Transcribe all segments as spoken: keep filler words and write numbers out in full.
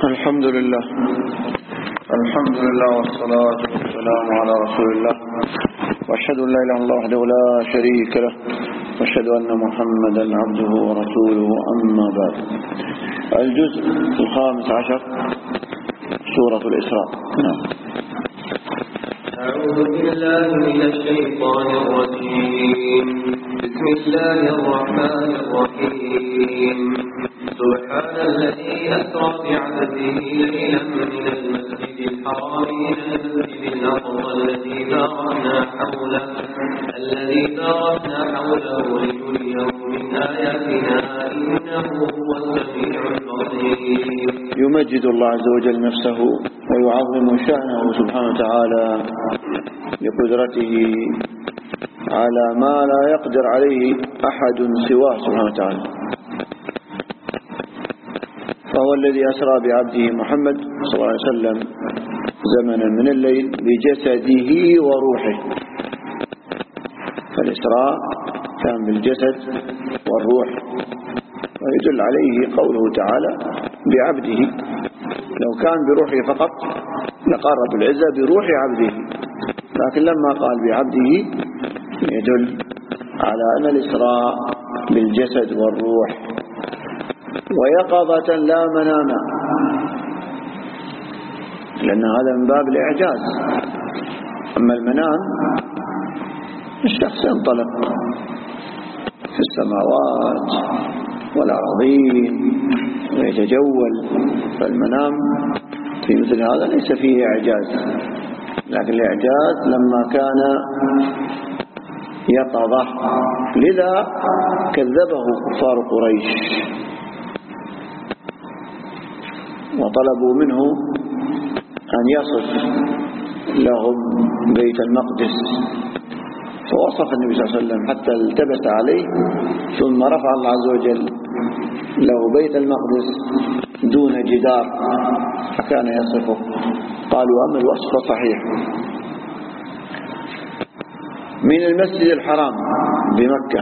الحمد لله الحمد لله والصلاة والسلام على رسول الله وأشهد أن لا إله إلا الله وحده لا شريك له وأشهد أن محمدا عبده ورسوله أما بعد. الجزء الخامس عشر سورة الإسراء. نعم. أعوذ بالله من الشيطان الرجيم. بسم الله الرحمن الرحيم. سبحان الذي أسرى بعبده ليلا من المسجد الحرام إلى المسجد الأقصى الذي باركنا حوله الذي باركنا حوله لنريه من آياتنا إنه هو السميع البصير. يمجد الله عز وجل نفسه ويعظم شأنه سبحانه وتعالى لقدرته على ما لا يقدر عليه أحد سواه سبحانه وتعالى. فهو الذي أسرى بعبده محمد صلى الله عليه وسلم زمنا من الليل بجسده وروحه. فالإسراء كان بالجسد والروح، ويدل عليه قوله تعالى بعبده. لو كان بروحه فقط لقال رب العزة بروح عبده، لكن لما قال بعبده يدل على أن الإسراء بالجسد والروح ويقظة لا مناما، لأن هذا من باب الإعجاز. أما المنام الشخص ينطلق في السماوات والأراضين ويتجول، فالمنام في مثل هذا ليس فيه إعجاز، لكن الإعجاز لما كان يقظة. لذا كذبه كفار قريش وطلبوا منه أن يصف لهم بيت المقدس، فوصف النبي صلى الله عليه وسلم حتى التبس عليه، ثم رفع الله عز وجل له بيت المقدس دون جدار فكان يصفه. قالوا أما الوصف صحيح. من المسجد الحرام بمكة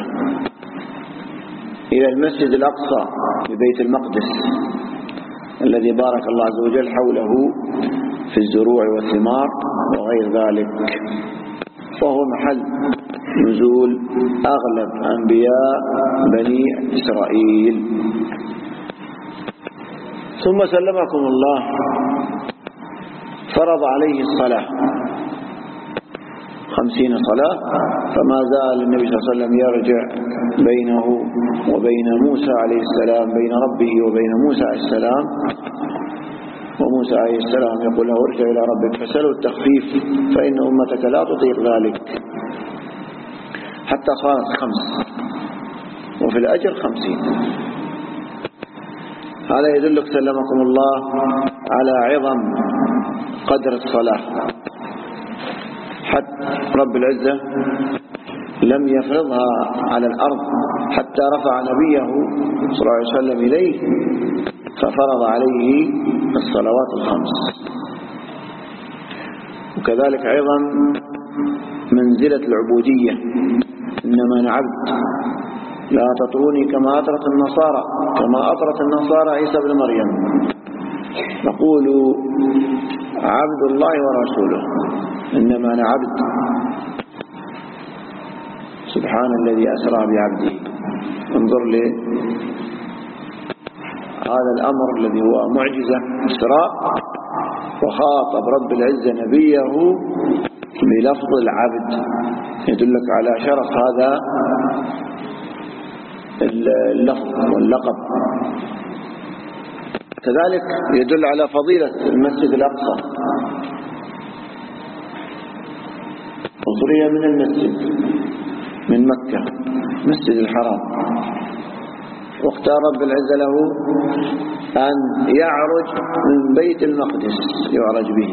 إلى المسجد الأقصى ببيت المقدس الذي بارك الله عز وجل حوله في الزروع والثمار وغير ذلك، وهو محل نزول أغلب أنبياء بني إسرائيل. ثم سلمكم الله فرض عليه الصلاة خمسين صلاة، فما زال النبي صلى الله عليه وسلم يرجع بينه وبين موسى عليه السلام، بين ربه وبين موسى عليه السلام، وموسى عليه السلام يقول له ارجع إلى ربك فسأله التخفيف فإن أمتك لا تطيق ذلك، حتى صارت خمس وفي الأجر خمسين. هذا يدلك سلمكم الله على عظم قدر الصلاة. حتى رب العزة لم يفرضها على الأرض حتى رفع نبيه صلى الله عليه وسلم إليه ففرض عليه الصلوات الخمس. وكذلك أيضا منزلة العبودية، إنما أنا عبد لا تطروني كما أطرت النصارى كما أطرت النصارى عيسى بن مريم، فقولوا عبد الله ورسوله، إنما أنا عبد. سبحان الذي أسرى بعبده. انظر لي هذا الأمر الذي هو معجزة إسراء، وخاطب رب العزة نبيه بلفظ العبد، يدلك على شرف هذا اللفظ واللقب. كذلك يدل على فضيلة المسجد الأقصى. أسري من المسجد من مكة مسجد الحرام، واختار رب العزة له أن يعرج من بيت المقدس يعرج به،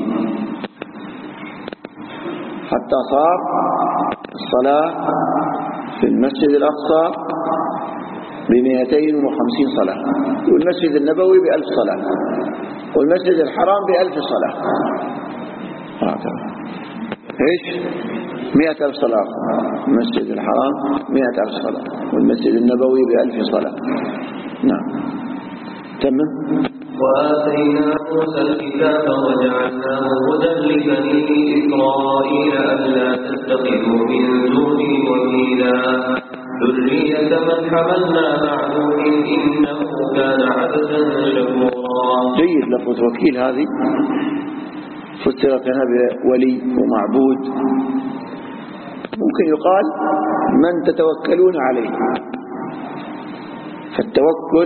حتى صار الصلاة في المسجد الأقصى بمئتين وخمسين صلاة، والمسجد النبوي بألف صلاة، والمسجد الحرام بألف صلاة. هكذا إيش مئة ألف صلاة المسجد الحرام، مئة ألف صلاة، والمسجد النبوي بألف صلاة. نعم تمام. وآتينا موسى الكتاب وجعلناه هدى لبني إسرائيل ألا تتخذوا من دوني وكيلا ذرية من حملنا مع نوح إنه كان عبدا شكورا. جيد. لفظ وكيل هذه فسرت هنا بولي ومعبود. ممكن يقال من تتوكلون عليه، فالتوكل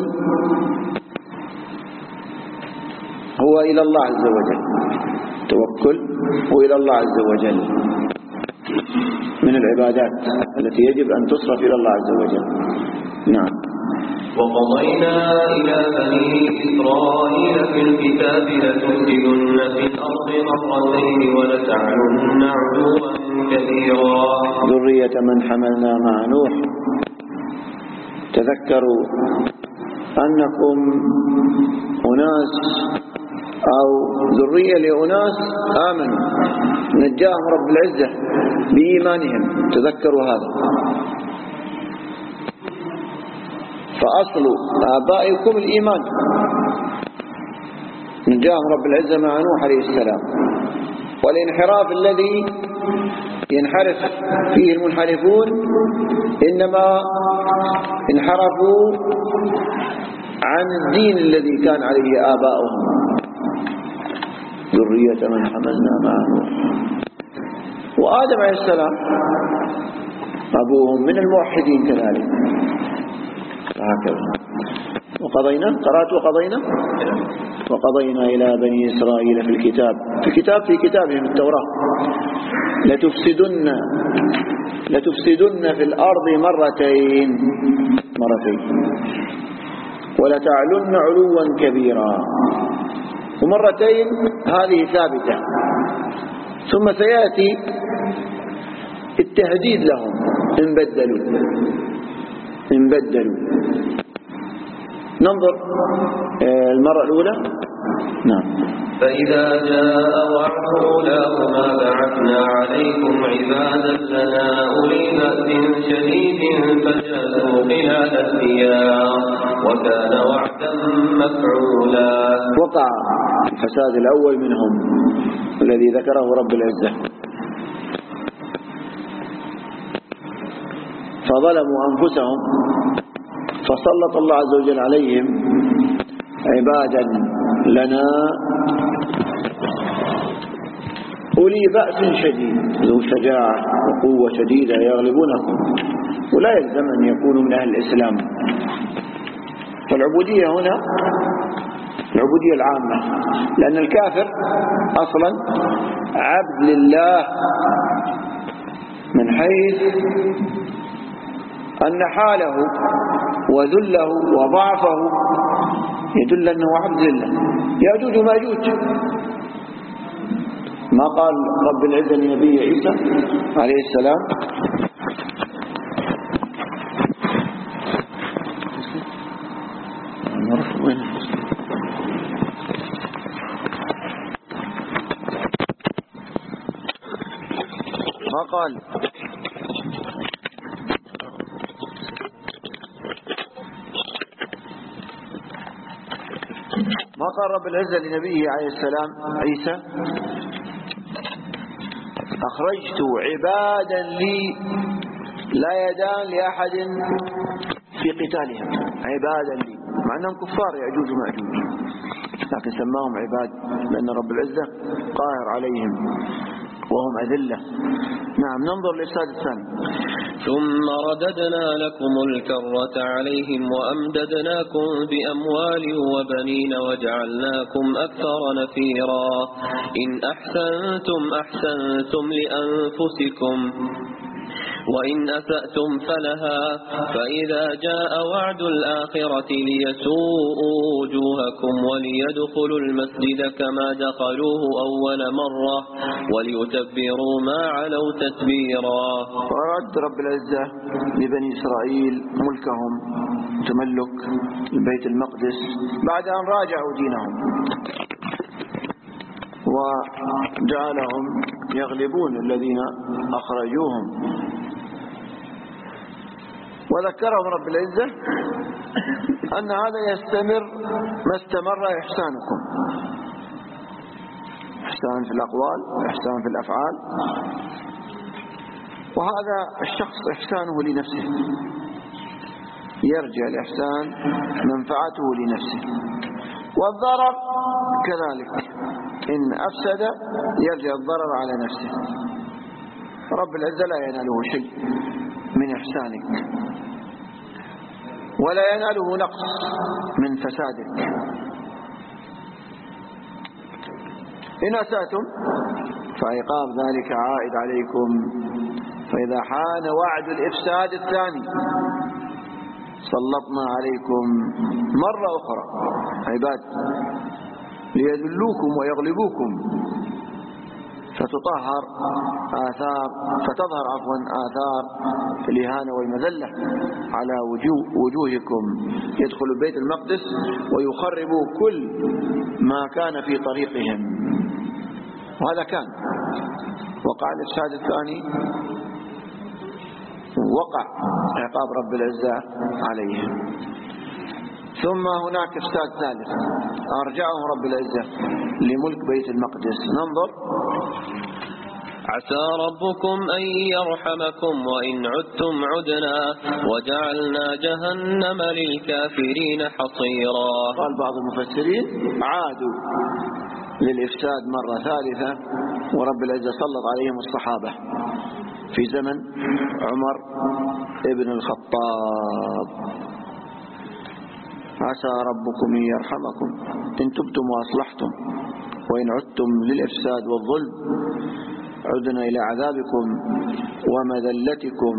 هو إلى الله عز وجل، التوكل هو إلى الله عز وجل من العبادات التي يجب أن تصرف إلى الله عز وجل. نعم. وقضينا إلى بني إسرائيل في الكتاب لتفسدن في الأرض مرتين ولتعلن علوا كبيرا. ذرية من حملنا مع نوح. تذكروا أنكم أناس أو ذرية لأناس آمنوا نجاهم رب العزة بإيمانهم. تذكروا هذا. فأصل آبائكم الإيمان، نجاهم رب العزة مع نوح عليه السلام. والانحراف الذي ينحرف فيه المنحرفون إنما انحرفوا عن الدين الذي كان عليه آباؤهم. ذرية من حملنا مع نوح. وآدم عليه السلام أبوهم من الموحدين كذلك. هكذا. وقضينا قرأت وقضينا وقضينا إلى بني إسرائيل في الكتاب، في الكتاب في كتابهم التوراة لتفسدن لتفسدن في الأرض مرتين مرتين ولتعلن علوا كبيرا. ومرتين هذه ثابتة، ثم سيأتي التهديد لهم إن بدلوا إن بدلوا. ننظر المرة الأولى. نعم. فإذا جاء وعد أولاهما بعثنا عليكم عبادا لنا أولي بأس شديد فجاسوا خلال الديار وكان وعدا مفعولا. وقع الفساد الأول منهم الذي ذكره رب العزة، فظلموا أنفسهم فسلط الله عز وجل عليهم عبادا لنا أولي بأس شديد، ذو شجاعة وقوة شديدة يغلبونكم، ولا يلزم أن يكونوا من أهل الإسلام. فالعبودية هنا العبودية العامة، لأن الكافر أصلا عبد لله من حيث أن حاله وذله وضعفه يدل أنه عبد لله. يأجوج وماجوج، ما قال رب العزة لنبي عيسى عليه السلام ما قال ما قال رب العزة لنبيه عليه السلام عيسى أخرجت عبادا لي لا يدان لأحد في قتالهم، عبادا لي، مع أنهم كفار يأجوج ومأجوج، لكن سماهم عباد لأن رب العزة قاهر عليهم وهم أذلة. نعم. ننظر للإفساد الثاني. ثم رددنا لكم الكرة عليهم وأمددناكم بأموال وبنين وجعلناكم أكثر نفيرا. إن أحسنتم أحسنتم لأنفسكم وإن أسأتم فلها، فإذا جاء وعد الآخرة ليسوءوا وجوهكم وليدخلوا المسجد كما دخلوه أول مرة وليتبروا ما علوا تتبيرا. ورد رب العزة لبني إسرائيل ملكهم تملك البيت المقدس بعد أن راجعوا دينهم وجعلهم يغلبون الذين أخرجوهم. وذكرهم رب العزة أن هذا يستمر ما استمر إحسانكم، إحسان في الأقوال وإحسان في الأفعال، وهذا الشخص إحسانه لنفسه، يرجع الإحسان منفعته لنفسه، والضرر كذلك إن أفسد يرجع الضرر على نفسه. رب العزة لا يناله شيء من إحسانك، ولا يناله نقص من فسادك. إن أسأتم فعقاب ذلك عائد عليكم، فإذا حان وعد الإفساد الثاني سلطنا عليكم مرة أخرى عباد ليذلوكم ويغلبوكم، فتطهر آثار فتظهر عفوا آثار الإهانة والمذلة على وجوه وجوهكم، يدخلوا بيت المقدس ويخربوا كل ما كان في طريقهم، وهذا كان وقع الإفساد الثاني، وقع عقاب رب العزة عليهم. ثم هناك إفساد ثالث أرجعه رب العزة لملك بيت المقدس. ننظر: عسى ربكم أن يرحمكم وإن عدتم عدنا وجعلنا جهنم للكافرين حصيرا. قال بعض المفسرين عادوا للإفساد مرة ثالثة، ورب العزة سلط عليهم الصحابة في زمن عمر ابن الخطاب. عسى ربكم أن يرحمكم إن تبتم وأصلحتم، وإن عدتم للإفساد والظلم عدنا إلى عذابكم ومذلتكم.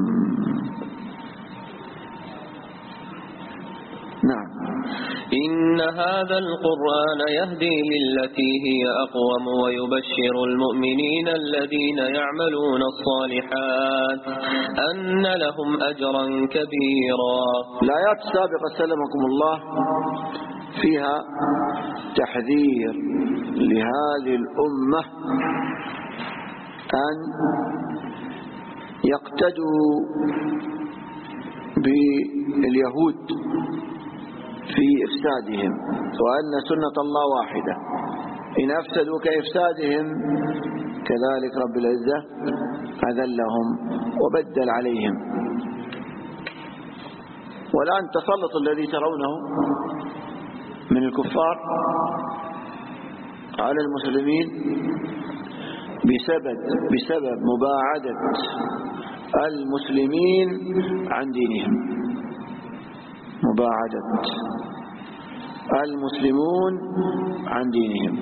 نعم. إن هذا القرآن يهدي للتي هي أقوم ويبشر المؤمنين الذين يعملون الصالحات أن لهم أجرا كبيرا. الآيات السابقة سلمكم الله فيها تحذير لهذه الأمة أن يقتدوا باليهود في إفسادهم، وأن سنة الله واحدة، إن أفسدوا كإفسادهم كذلك رب العزة أذلهم وبدل عليهم. والآن تسلط الذي ترونه من الكفار على المسلمين بسبب بسبب مباعدة المسلمين عن دينهم، مباعدة المسلمون عن دينهم.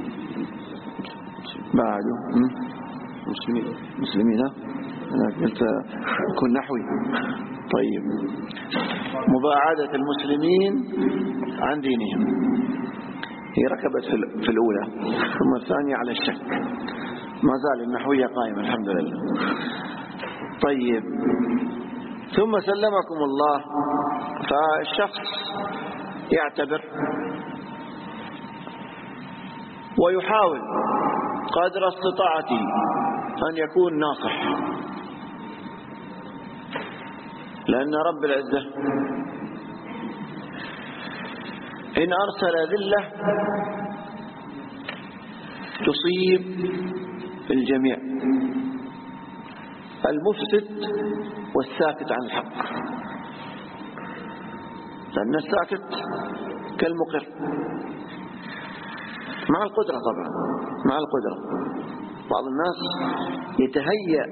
بعده مسلمين مسلمين أنا قلت كن نحوي. طيب، مباعدة المسلمين عن دينهم هي ركبت في الأولى، ثم الثانية على الشك، ما زال النحوية قائمة الحمد لله. طيب، ثم سلمكم الله. فالشخص يعتبر ويحاول قدر استطاعته أن يكون ناصح، لأن رب العزة إن أرسل ذلة تصيب الجميع، المفسد والساكت عن الحق، لأن الساكت كالمقر مع القدرة. طبعا مع القدرة بعض الناس يتهيأ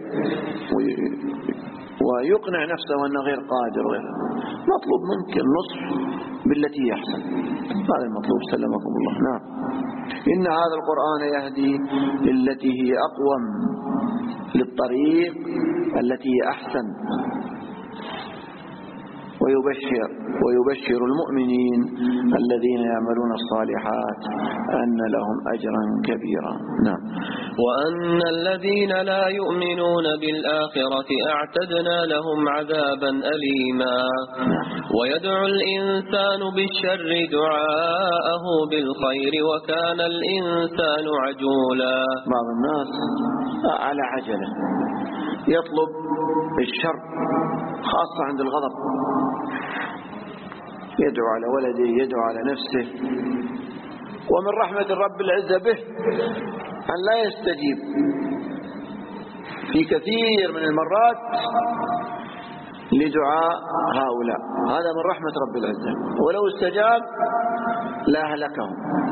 ويقنع نفسه أنه غير قادر غير. مطلوب منك النصح بالتي هي أحسن، هذا المطلوب سلمكم الله. نعم. إن هذا القرآن يهدي للتي هي أقوم، للطريق التي هي أحسن، ويبشر ويبشر المؤمنين الذين يعملون الصالحات أن لهم أجرا كبيرا. نعم. وأن الذين لا يؤمنون بالآخرة أعتدنا لهم عذابا أليما. ويدعو الإنسان بالشر دعاءه بالخير وكان الإنسان عجولا. بعض الناس على عجلة يطلب الشر، خاصة عند الغضب، يدعو على ولده، يدعو على نفسه. ومن رحمة الرب العزة به أن لا يستجيب في كثير من المرات لدعاء هؤلاء، هذا من رحمة رب العزة، ولو استجاب لأهلكهم.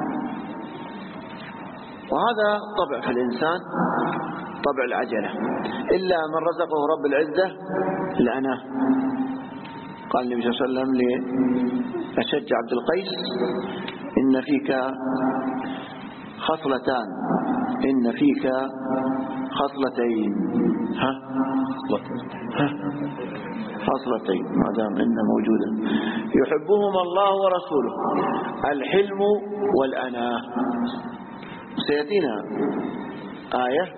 وهذا طبع في الإنسان، طبع العجلة، إلا من رزقه رب العزة الأناه. قال النبي صلى الله عليه وسلم لأشج عبد القيس: إن فيك خصلتان، إن فيك خصلتين، ها ها خصلتين ما دام إن موجودا يحبهما الله ورسوله: الحلم والأناه. سيأتينا آية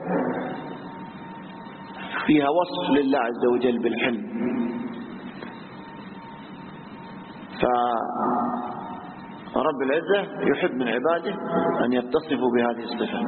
فيها وصف لله عز وجل بالحلم، فرب العزة يحب من عباده أن يتصفوا بهذه الصفة.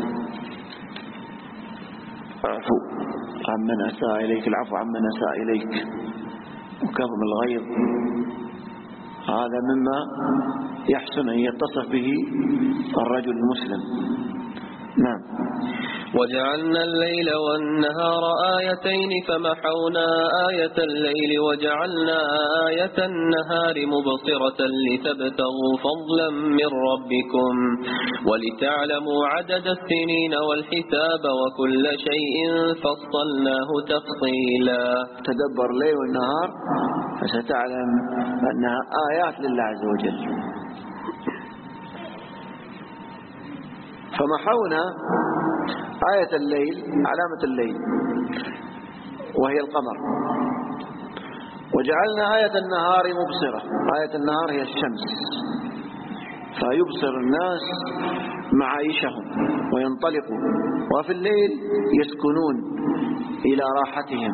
اعفو عمن أساء إليك، العفو عمن أساء إليك، وكظم الغيظ، هذا مما يحسن أن يتصف به الرجل المسلم. نعم. وجعلنا الليل والنهار آيتين فمحونا آية الليل وجعلنا آية النهار مبصرة لتبتغوا فضلا من ربكم ولتعلموا عدد السنين والحساب وكل شيء فصلناه تفصيلا. تدبر الليل والنهار فستعلم أنها آيات لله عز وجل. فمحونا آية الليل، علامة الليل وهي القمر، وجعلنا آية النهار مبصرة. آية النهار هي الشمس، فيبصر الناس معايشهم وينطلقوا، وفي الليل يسكنون إلى راحتهم.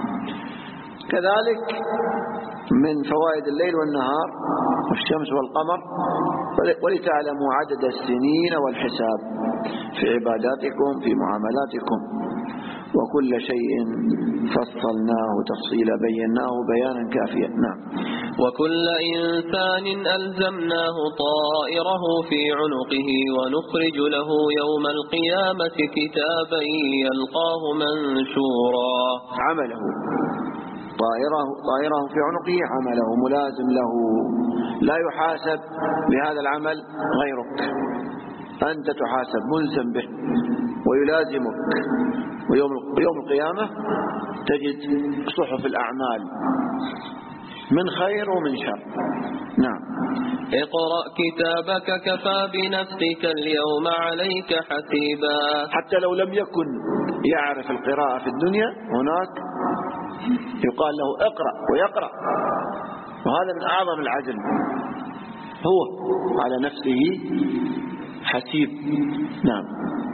كذلك من فوائد الليل والنهار والشمس والقمر ولتعلموا عدد السنين والحساب في عباداتكم في معاملاتكم، وكل شيء فصلناه تفصيلا، بيناه بيانا كافيا. نعم. وكل إنسان ألزمناه طائره في عنقه ونخرج له يوم القيامة كتابا يلقاه منشورا. عمله طائره, طائره في عنقه، عمله ملازم له، لا يحاسب بهذا العمل غيرك، أنت تحاسب ملزم به ويلازمك. ويوم يوم القيامة تجد صحف الأعمال من خير ومن شر. نعم. اقرأ كتابك كفى بنفسك اليوم عليك حسيبا. حتى لو لم يكن يعرف القراءة في الدنيا، هناك يقال له اقرأ ويقرأ، وهذا من أعظم العزم، هو على نفسه حسيب. نعم.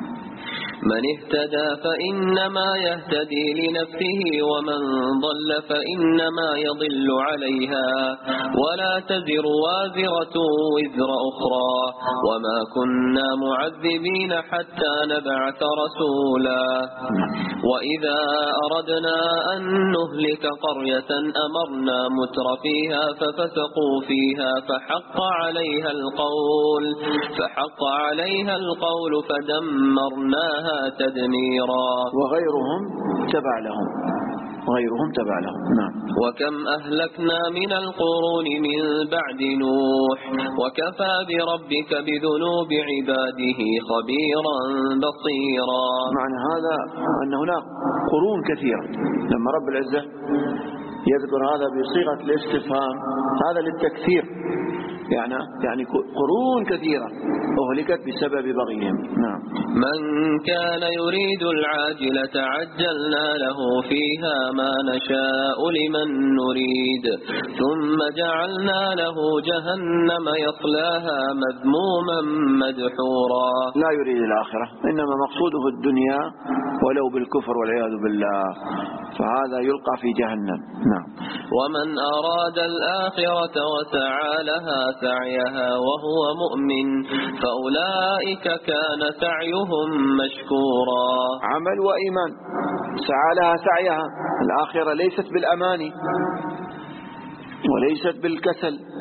من اهتدى فإنما يهتدي لنفسه ومن ضل فإنما يضل عليها ولا تزر وازرة وزر أخرى وما كنا معذبين حتى نبعث رسولا. وإذا أردنا أن نهلك قرية أمرنا متر فيها ففسقوا فيها فحق عليها القول فحق عليها القول فدمرناها تدميرا. وغيرهم تبع لهم غيرهم تبع لهم. نعم. وكم أهلكنا من القرون من بعد نوح وكفى بربك بذنوب عباده خبيرا بصيرا. معنى هذا أن هناك قرون كثيرة، لما رب العزة يذكر هذا بصيغة الاستفهام هذا للتكثير، يعني يعني قرون كثيرة أهلكت بسبب بغيهم. نعم. من كان يريد العاجلة عجلنا له فيها ما نشاء لمن نريد ثم جعلنا له جهنم يصلاها مذموما مدحورا. لا يريد الآخرة، إنما مقصوده الدنيا ولو بالكفر والعياذ بالله، فهذا يلقى في جهنم. نعم. ومن أراد الآخرة وسعى لها سعيها وهو مؤمن فأولئك كان سعيهم مشكورا. عمل وإيمان، سعى لها سعيها. الآخرة ليست بالأماني وليست بالكسل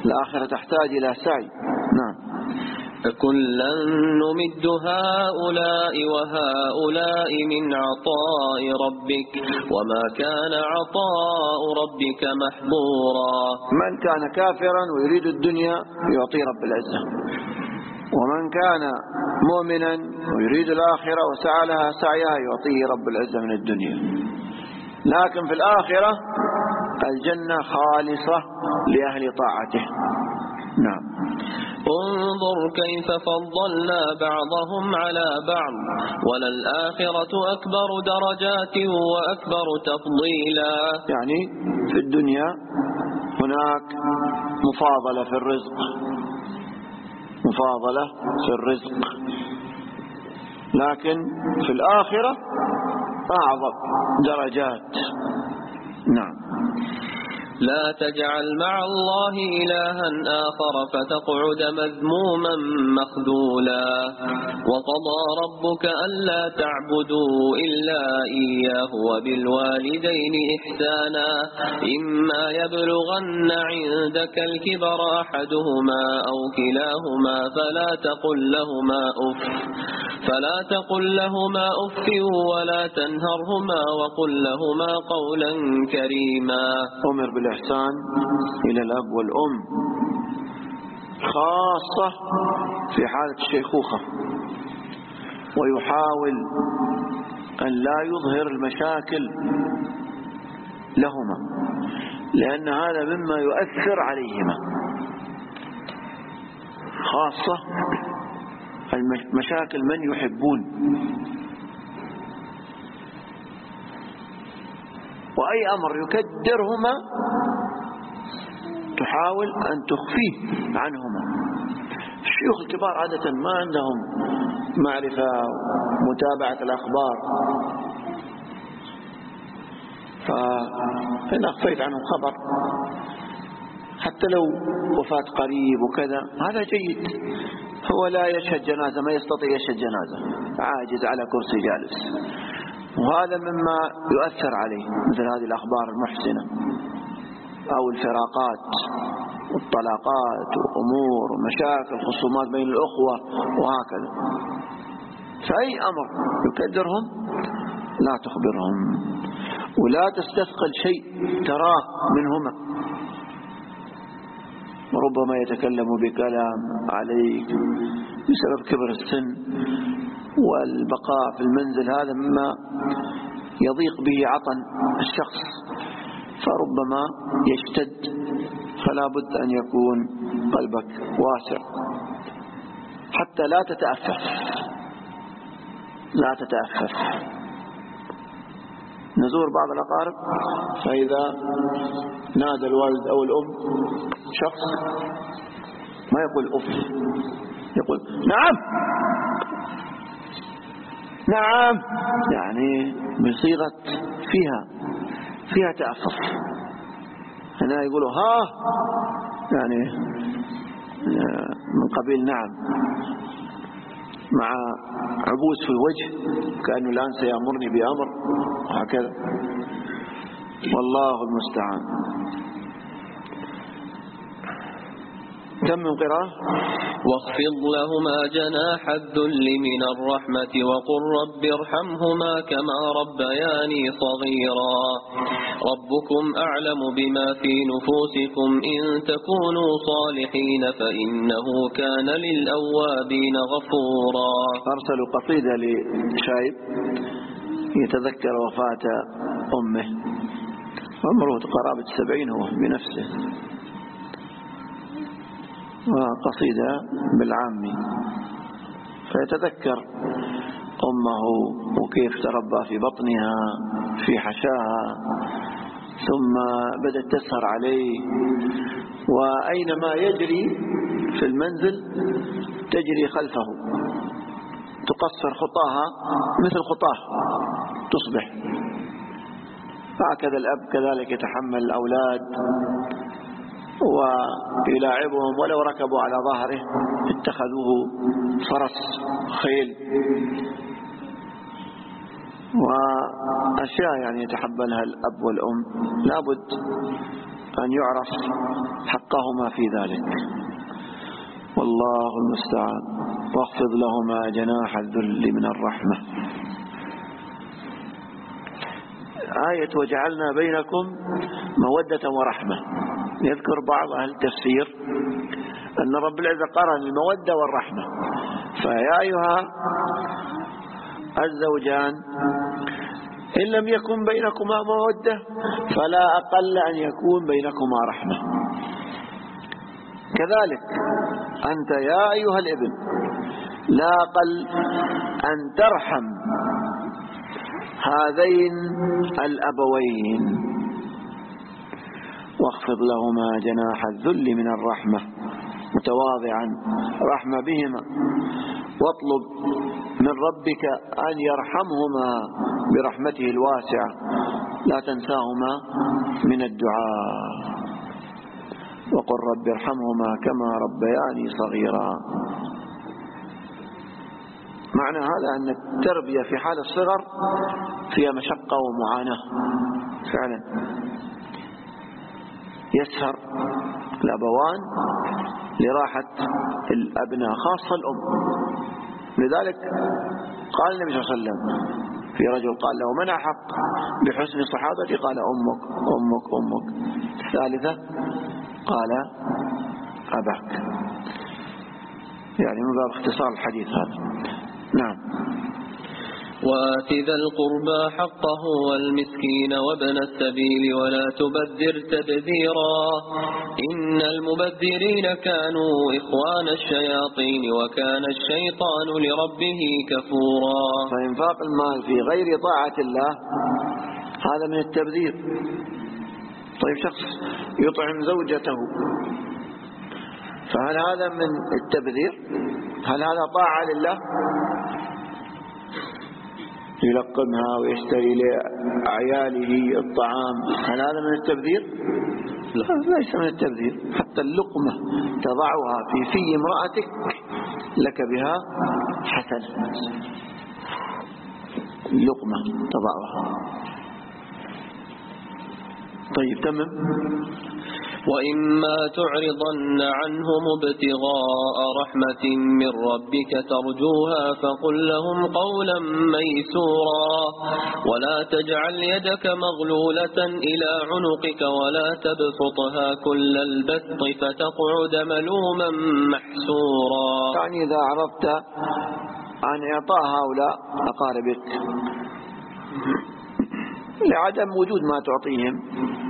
الآخرة تحتاج إلى سعي. نعم. فكلا نمد هؤلاء وهؤلاء من عطاء ربك وما كان عطاء ربك محظورا. من كان كافرا ويريد الدنيا يعطي رب العزة، ومن كان مؤمنا ويريد الآخرة وسعى لها سعيها يعطيه رب العزة من الدنيا. لكن في الآخرة الجنة خالصة لأهل طاعته. نعم. انظر كيف فضلنا بعضهم على بعض وللآخرة أكبر درجات وأكبر تفضيلا. يعني في الدنيا هناك مفاضلة في الرزق، مفاضلة في الرزق، لكن في الآخرة أعظم درجات. نعم. لا تجعل مع الله إلها آخر فتقعد مذموما مخذولا. وقضى ربك ألا تعبدوا إلا إياه وبالوالدين إحسانا إما يبلغن عندك الكبر أحدهما أو كلاهما فلا تقل لهما أف فلا تقل لهما أف ولا تنهرهما وقل لهما قولا كريما. أمر بالإحسان إلى الأب والأم خاصة في حالة الشيخوخة، ويحاول أن لا يظهر المشاكل لهما لأن هذا مما يؤثر عليهما، خاصة المشاكل من يحبون. وأي أمر يكدرهما تحاول أن تخفيه عنهما. الشيوخ الكبار عادة ما عندهم معرفة متابعة الأخبار، فإن أخفيت عنهم خبر حتى لو وفاة قريب وكذا هذا جيد. هو لا يشهد جنازة، ما يستطيع يشهد جنازة، عاجز على كرسي جالس، وهذا مما يؤثر عليه مثل هذه الأخبار المحزنة أو الفراقات والطلاقات وأمور ومشاكل خصومات بين الأخوة وهكذا. فأي أمر يكدرهم لا تخبرهم ولا تستثقل شيء تراه منهما. ربما يتكلم بكلام عليك بسبب كبر السن والبقاء في المنزل، هذا مما يضيق به عطن الشخص فربما يشتد، فلا بد أن يكون قلبك واسع حتى لا تتأفف لا تتأفف. نزور بعض الأقارب فإذا نادى الوالد أو الأم شخص ما يقول أف، يقول نعم نعم، يعني بصيغة فيها فيها تأفف. هنا يقولوا ها، يعني من قبيل نعم، مع عبوس في الوجه كأنه الآن سيأمرني بأمر وهكذا، والله المستعان. كم من قراءة؟ واخفض لهما جناح الذل من الرحمة وقل رب ارحمهما كما ربياني صغيرا. ربكم أعلم بما في نفوسكم إن تكونوا صالحين فإنه كان للأوابين غفورا. أرسلوا قصيدة لشايب يتذكر وفاة أمه، عمره قرابة السبعين هو بنفسه، وقصيدة بالعامي، فيتذكر أمه وكيف تربى في بطنها في حشاها ثم بدأت تسهر عليه، وأينما يجري في المنزل تجري خلفه تقصر خطاها مثل خطاه تصبح. فهكذا الأب كذلك يتحمل الأولاد ويلاعبهم، ولو ركبوا على ظهره اتخذوه فرس خيل، وأشياء يعني يتحملها الأب والأم لابد أن يعرف حقهما في ذلك، والله المستعان. واخفض لهما جناح الذل من الرحمة. آية وجعلنا بينكم مودة ورحمة، يذكر بعض أهل التفسير أن رب العزة قرن المودة والرحمة، فيا أيها الزوجان إن لم يكن بينكما مودة فلا أقل أن يكون بينكما رحمة. كذلك أنت يا أيها الابن لا أقل أن ترحم هذين الأبوين. واخفض لهما جناح الذل من الرحمة، متواضعا رحمة بهما، واطلب من ربك أن يرحمهما برحمته الواسعة، لا تنساهما من الدعاء. وقل رب ارحمهما كما ربياني صغيرا. معنى هذا أن التربية في حال الصغر فيها مشقة ومعاناة فعلا، يسهر الأبوان لراحة الأبناء خاصة الأم. لذلك قال النبي صلى الله عليه وسلم في رجل قال له من أحق بحسن صحابتي؟ قال أمك أمك أمك. الثالثة قال أباك، يعني من باب اختصار الحديث هذا. نعم. وآت ذا القربى حقه والمسكين وابن السبيل ولا تبذر تبذيرا إن المبذرين كانوا إخوان الشياطين وكان الشيطان لربه كفورا. فإنفاق المال في غير طاعة الله هذا من التبذير. طيب شخص يطعم زوجته، فهل هذا من التبذير؟ هل هذا طاعة لله؟ يلقمها ويشتري لعياله الطعام، هل هذا من التبذير؟ لا، ليس من التبذير. حتى اللقمة تضعها في في امرأتك لك بها حسنة، اللقمة تضعها. طيب تمام. وإما تعرضن عنهم ابتغاء رحمة من ربك ترجوها فقل لهم قولا ميسورا ولا تجعل يدك مغلولة إلى عنقك ولا تبسطها كل البسط فتقعد ملوما محسورا. يعني إذا عرضت عن إعطاء هؤلاء أقاربك لعدم وجود ما تعطيهم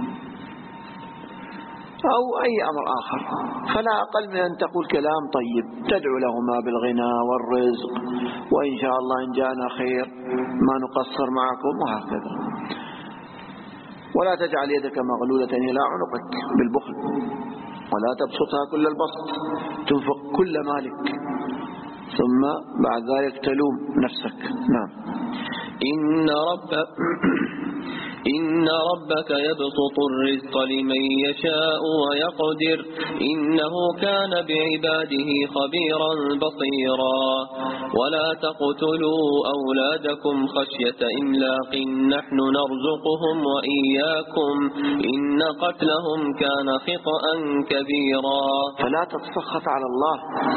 أو أي أمر آخر، فلا أقل من أن تقول كلام طيب تدعو لهما بالغنى والرزق، وإن شاء الله إن جاءنا خير ما نقصر معكم، وهكذا. ولا تجعل يدك مغلولة إلى عنقك بالبخل ولا تبسطها كل البسط، تنفق كل مالك ثم بعد ذلك تلوم نفسك. نعم. إن رب إن ربك يبسط الرزق لمن يشاء ويقدر إنه كان بعباده خبيرا بصيرا. ولا تقتلوا أولادكم خشية إملاق نحن نرزقهم وإياكم إن قتلهم كان خطأ كبيرا. فلا تتسخط على الله،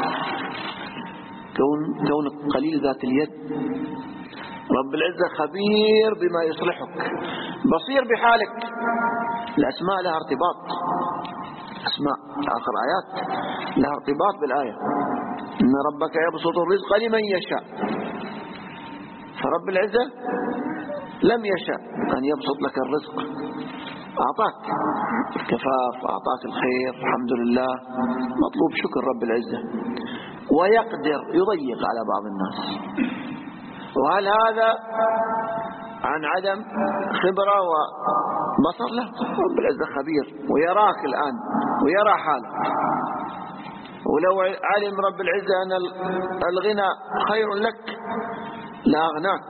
كون كونك قليل ذات اليد. رب العزة خبير بما يصلحك، بصير بحالك. الأسماء لها ارتباط، أسماء آخر آيات لها ارتباط بالآية. إن ربك يبسط الرزق لمن يشاء، فرب العزة لم يشاء أن يبسط لك الرزق، أعطاك الكفاف وأعطاك الخير، الحمد لله، مطلوب شكر رب العزة. ويقدر يضيق على بعض الناس، وهل هذا عن عدم خبرة وبصر؟ لا، رب العزة خبير ويراك الآن ويرى حالك. ولو علم رب العزة أن الغنى خير لك لأغناك.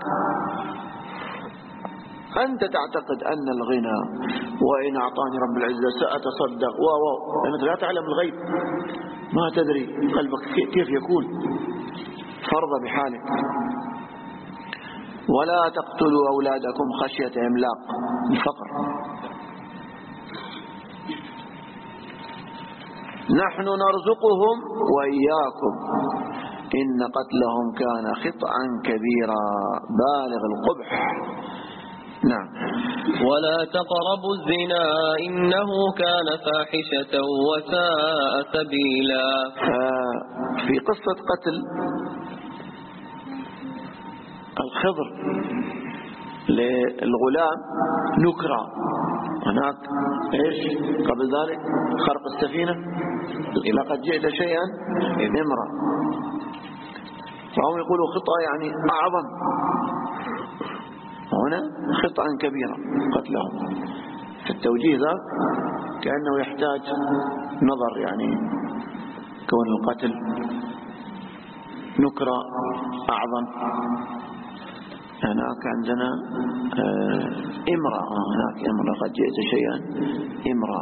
أنت تعتقد أن الغنى وإن أعطاني رب العزة سأتصدق و و لأنك لا تعلم الغيب، ما تدري قلبك كيف يكون. فرض بحالك. ولا تقتلوا أولادكم خشية إملاق، الفقر. نحن نرزقهم وإياكم إن قتلهم كان خطأ كبيرا بالغ القبح. نعم. ولا تقربوا الزنا إنه كان فاحشة وساء سبيلا. في قصة قتل الخضر للغلام نكرة هناك إيش قبل ذلك خرق السفينة لقد جئت شيئا إمرا، فهم يقولوا خطأ يعني أعظم، هنا خطأ كبيرا قتلهم. في التوجيه ذاك كأنه يحتاج نظر، يعني كون القتل نكرة أعظم. هناك عندنا امرأة، هناك امرأة قد جئت شيئا امرأة.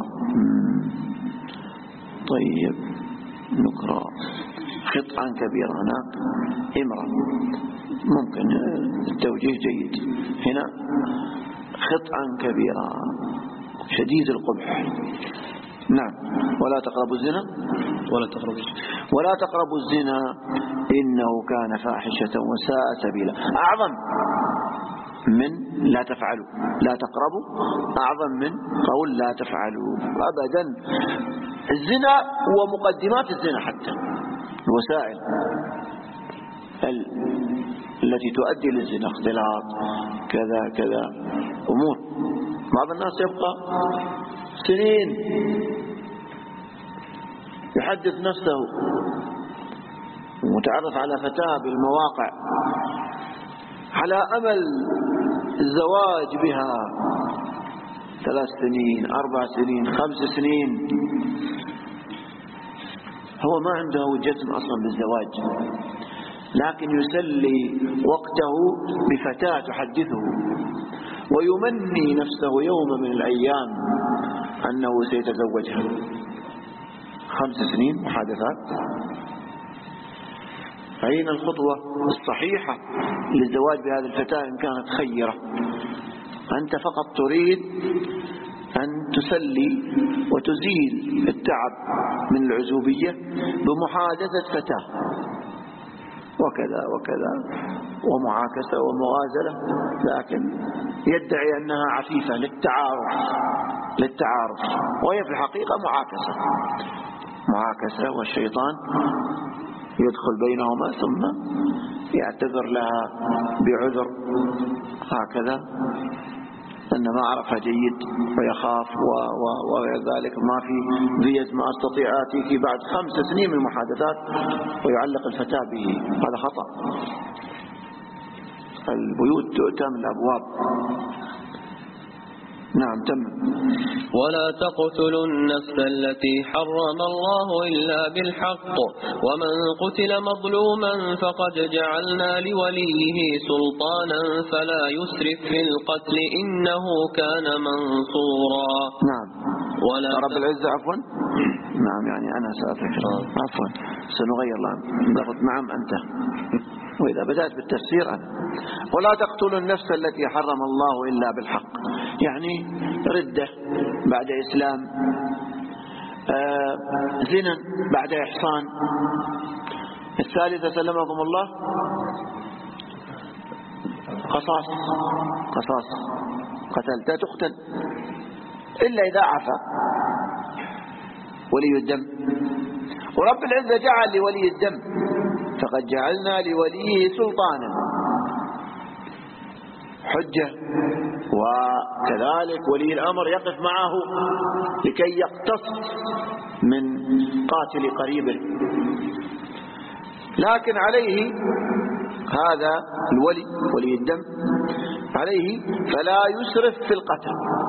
طيب نكرة خطأ كبيرا، هناك امرأة، ممكن التوجيه جيد. هنا خطأ كبيرا شديد القبح. نعم. ولا تقربوا الزنا ولا تقربوا ولا تقربوا الزنا إنه كان فاحشة وساء سبيلا. أعظم من لا تفعلوا، لا تقربوا أعظم من قول لا تفعلوا أبدا. الزنا ومقدمات الزنا، حتى الوسائل التي تؤدي للزنا، اختلاط كذا كذا أمور. بعض الناس يبقى سنين يحدث نفسه ومتعرف على فتاة بالمواقع على أمل الزواج بها، ثلاث سنين أربع سنين خمس سنين، هو ما عنده جزم أصلا بالزواج، لكن يسلي وقته بفتاة تحدثه ويمني نفسه يوم من الأيام أنه سيتزوجها. خمس سنين محادثات. فأين الخطوة الصحيحة للزواج بهذه الفتاة إن كانت خيرة؟ أنت فقط تريد أن تسلي وتزيل التعب من العزوبية بمحادثة فتاة وكذا وكذا ومعاكسة ومغازلة، لكن يدعي أنها عفيفة للتعارف للتعارف وهي في الحقيقة معاكسة معاكسة والشيطان يدخل بينهما ثم يعتذر لها بعذر هكذا أن ما عرفها جيد ويخاف وذلك ما في ذيز ما أستطيع آتيك بعد خمس سنين من المحادثات، ويعلق الفتاة به. هذا خطأ. البيوت تؤتى من الأبواب. نعم تم. ولا تقتلوا النفس التي حرم الله إلا بالحق ومن قتل مظلوما فقد جعلنا لوليه سلطانا فلا يسرف في القتل إنه كان منصورا. نعم. ولا رب العزة عفوا. نعم يعني أنا سأفكر عفوا سنغير الآن ضغط. نعم أنت. وإذا بدأت بالتفسير أنا. ولا تقتلوا النفس التي حرم الله إلا بالحق، يعني ردة بعد إسلام، آه زنا بعد إحصان. الثالثة سلمكم الله قصاص قصاص قتلت تقتل إلا إذا عفا ولي الدم. ورب العزة جعل لولي الدم فقد جعلنا لوليه سلطانا حجة، وكذلك ولي الأمر يقف معه لكي يقتص من قاتل قريبه، لكن عليه هذا الولي ولي الدم عليه فلا يسرف في القتل،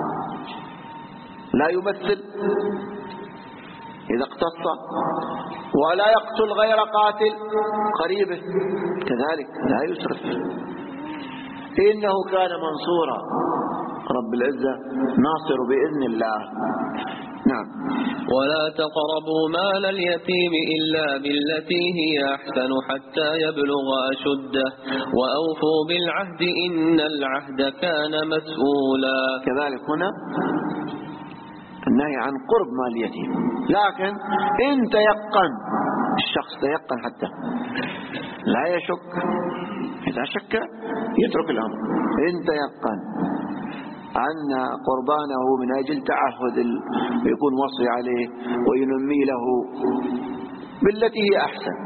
لا يمثل إذا اقتص، ولا يقتل غير قاتل قريبه كذلك لا يسرف، إنه كان منصورا. رب العزة ناصر بإذن الله. نعم. ولا تقربوا مال اليتيم إلا بالتي هي أحسن حتى يبلغ أشده وأوفوا بالعهد إن العهد كان مسؤولا. كذلك هنا النهي عن قرب مال اليتيم. لكن إن تيقن الشخص، تيقن حتى لا يشك، إذا شك يترك الأمر. إن تيقن أن قربانه من أجل تعهد يكون وصي عليه وينمي له بالتي هي أحسن،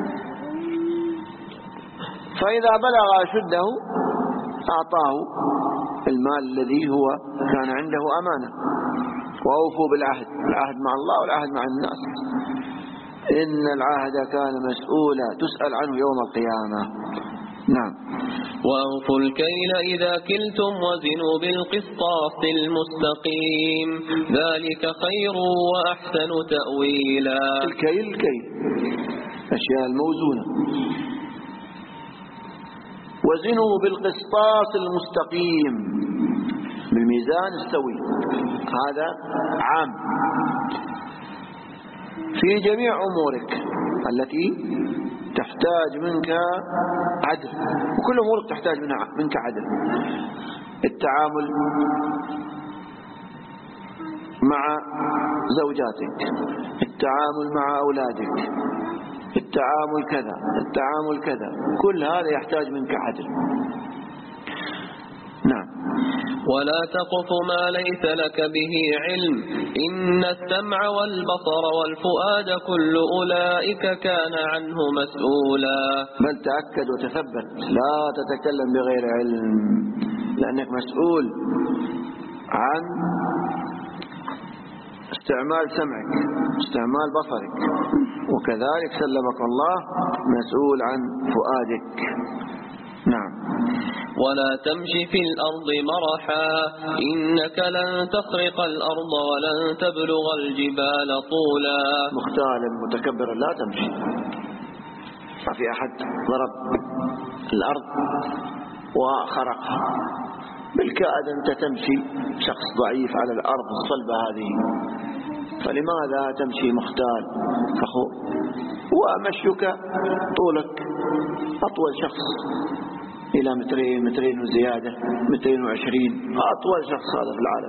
فإذا بلغ أشده أعطاه المال الذي هو كان عنده أمانة. وأوفوا بالعهد، العهد مع الله والعهد مع الناس، إن العهد كان مسؤولا تسأل عنه يوم القيامة. نعم. وأوفوا الكيل إذا كلتم وزنوا بالقسطاس المستقيم ذلك خير وأحسن تأويلا. الكيل الكيل أشياء الموزونة. وزنوا بالقسطاس المستقيم، بالميزان السوي. هذا عام في جميع أمورك التي تحتاج منك عدل، وكل أمورك تحتاج منك عدل. التعامل مع زوجاتك، التعامل مع أولادك، التعامل كذا، التعامل كذا، كل هذا يحتاج منك عدل. نعم. ولا تقف ما ليس لك به علم إن السمع والبصر والفؤاد كل أولئك كان عنه مسؤولا. بل تأكد وتثبت، لا تتكلم بغير علم، لأنك مسؤول عن استعمال سمعك، استعمال بصرك، وكذلك سلمك الله مسؤول عن فؤادك. نعم. ولا تمشي في الأرض مرحا إنك لن تخرق الأرض ولن تبلغ الجبال طولا. مختالا متكبرا لا تمشي. ما في أحد ضرب الأرض وخرقها، بالكاد أنت تمشي شخص ضعيف على الأرض الصلبة هذه، فلماذا تمشي مختال فخور؟ ومشيك طولك أطول شخص إلى مترين مترين وزيادة، مترين وعشرين، أطول شخص هذا في العالم.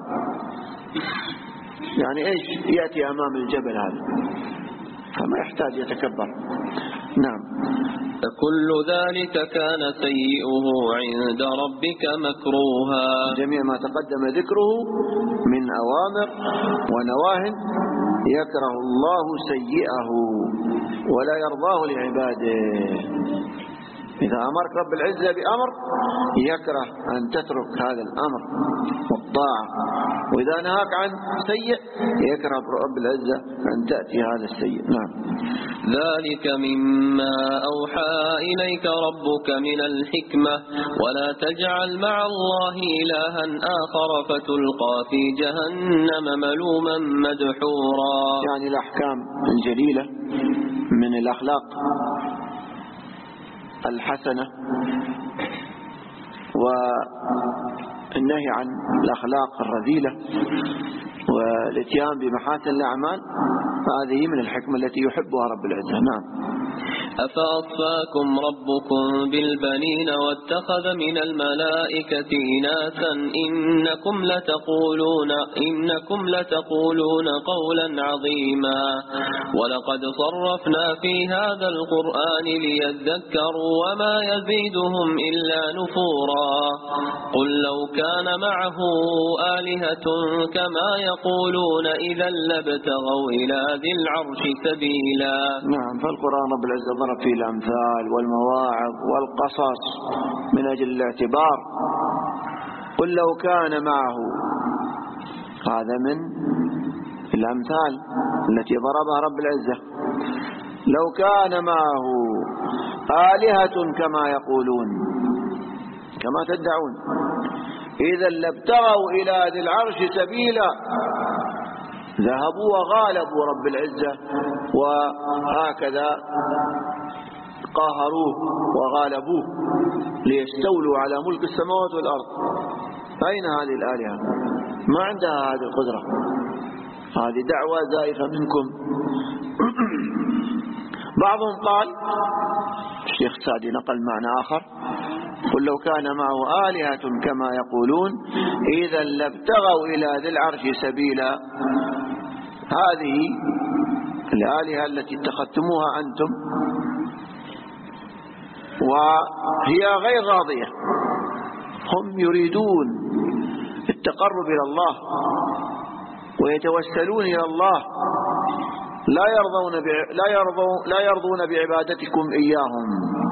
يعني إيش يأتي أمام الجبل هذا؟ فما يحتاج يتكبر. نعم. كل ذلك كان سيئه عند ربك مكروها. جميع ما تقدم ذكره من أوامر ونواه يكره الله سيئه ولا يرضاه لعباده. إذا أمرك رب العزة بأمر يكره أن تترك هذا الأمر والطاعة، وإذا نهاك عن سيء يكره رب العزة أن تأتي هذا السيء. نعم. ذلك مما أوحى إليك ربك من الحكمة ولا تجعل مع الله إلها آخر فتلقى في جهنم ملوما مدحورا. يعني الأحكام الجليلة من الأخلاق الحسنة والنهي عن الأخلاق الرذيلة والاتيان بمحاسن الأعمال، هذه من الحكمة التي يحبها رب العزة. نعم. أفأصفاكم ربكم بالبنين واتخذ من الملائكة إناثا إنكم لتقولون إنكم لتقولون قولا عظيما ولقد صرفنا في هذا القرآن ليذكروا وما يزيدهم إلا نفورا. قل لو كان معه آلهة كما يقولون إذا لابتغوا إلى ذي العرش سبيلا. نعم. فالقرآن رب العزة ضرب فيه الأمثال والمواعظ والقصص من أجل الاعتبار. قل لو كان معه، هذا من الأمثال التي ضربها رب العزة. لو كان معه آلهة كما يقولون، كما تدعون، إذا لابتغوا إلى ذي العرش سبيلا، ذهبوا وغالبوا رب العزة وهكذا قاهروه وغالبوه ليستولوا على ملك السماوات والأرض. أين هذه الآلهة؟ ما عندها هذه القدرة. هذه دعوة زائفة منكم. بعضهم قال، الشيخ سعدي نقل معنى آخر، قل لو كان معه آلهة كما يقولون إذا لابتغوا إلى ذي العرش سبيلا، هذه الآلهة التي اتخذتموها أنتم وهي غير راضية، هم يريدون التقرب إلى الله ويتوسلون إلى الله، لا يرضون لا يرضون لا يرضون بعبادتكم إياهم.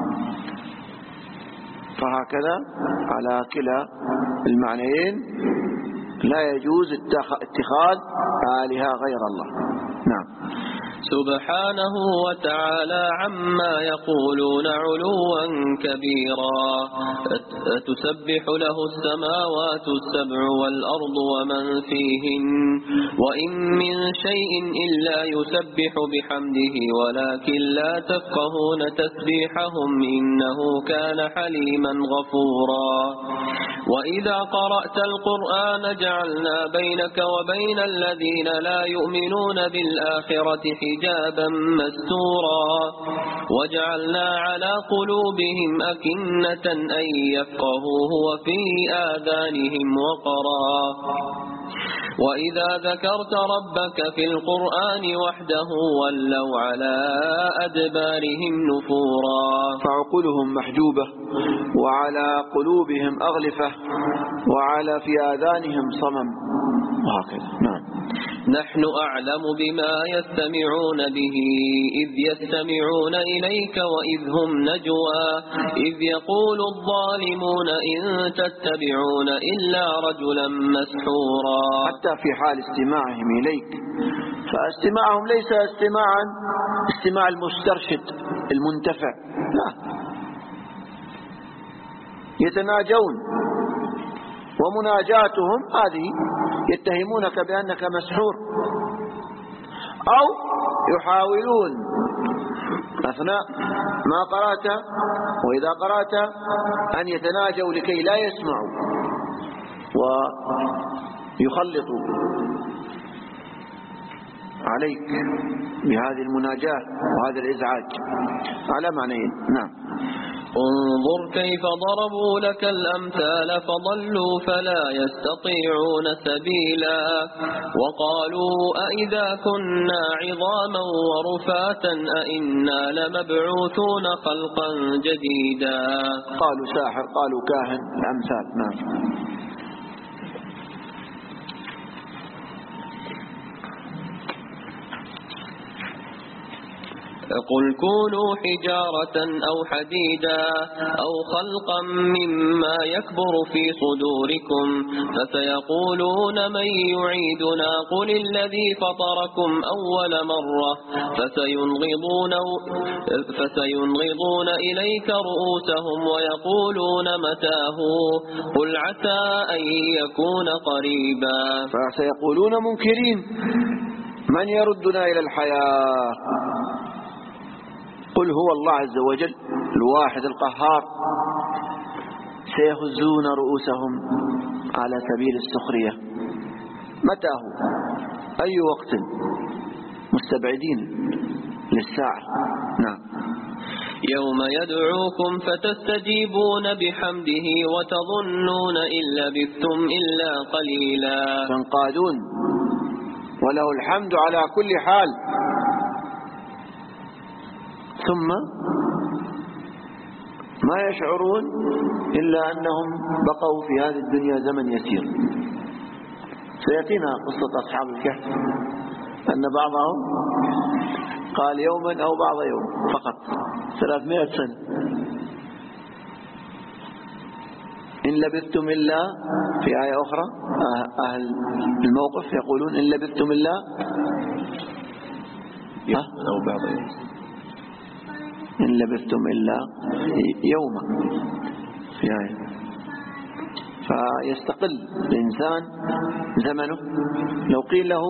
فهكذا على كلا المعنيين لا يجوز اتخاذ آلهة غير الله. نعم. سبحانه وتعالى عما يقولون علوا كبيرا. تسبح له السماوات السبع والأرض ومن فيهن وإن من شيء إلا يسبح بحمده ولكن لا تفقهون تسبيحهم إنه كان حليما غفورا. وإذا قرأت القرآن جعلنا بينك وبين الذين لا يؤمنون بالآخرة حجابا مستورا وجعلنا على قلوبهم أكنة أن يفقهوه وفي آذانهم وقرا. وإذا ذكرت ربك في القرآن وحده ولوا على أدبارهم نفورا. فعقولهم محجوبة وعلى قلوبهم أغلفة وعلى في آذانهم صمم وهكذا. نعم. نحن أعلم بما يستمعون به إذ يستمعون إليك وإذ هم نجوى إذ يقول الظالمون إن تتبعون إلا رجلا مسحورا. حتى في حال استماعهم إليك، فاستماعهم ليس استماعا استماع المسترشد المنتفع، لا، يتناجون ومناجاتهم هذه يتهمونك بأنك مسحور، أو يحاولون أثناء ما قرأت وإذا قرأت أن يتناجوا لكي لا يسمعوا ويخلطوا عليك بهذه المناجاة وهذا الإزعاج على معنيين. نعم. انظر كيف ضربوا لك الأمثال فضلوا فلا يستطيعون سبيلا وقالوا أئذا كنا عظاما ورفاتا أئنا لمبعوثون خلقا جديدا. قالوا ساحر، قالوا كاهن، الأمثال. نعم. قل كونوا حجارة أو حديدا أو خلقا مما يكبر في صدوركم فسيقولون من يعيدنا قل الذي فطركم أول مرة فسينغضون, فسينغضون إليك رؤوسهم ويقولون متاه قل عسى أن يكون قريبا. فسيقولون منكرين من يردنا إلى الحياة. قل هو الله عز وجل الواحد القهار. سيهزون رؤوسهم على سبيل السخرية. متى هو؟ أي وقت؟ مستبعدين للساعة. نعم. يوم يدعوكم فتستجيبون بحمده وتظنون إن لبثتم إلا قليلا. تنقادون وله الحمد على كل حال، ثم ما يشعرون إلا أنهم بقوا في هذه الدنيا زمن يسير. سيأتينا قصة أصحاب الكهف أن بعضهم قال يوما أو بعض يوم فقط ثلاثمائة سنة. إن لبثتم إلا في آية أخرى أهل الموقف يقولون إن لبثتم إلا أو بعض يوم إن لبثتم إلا يوما في آية. فيستقل الإنسان زمنه. لو قيل له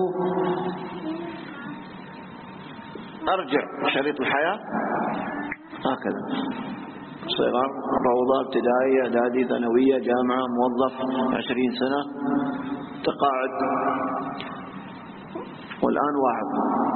أرجع شريط الحياة هكذا، صغار، روضة، ابتدائية، إعدادي، ثانوية، جامعة، موظف، عشرين سنة، تقاعد، والآن واحد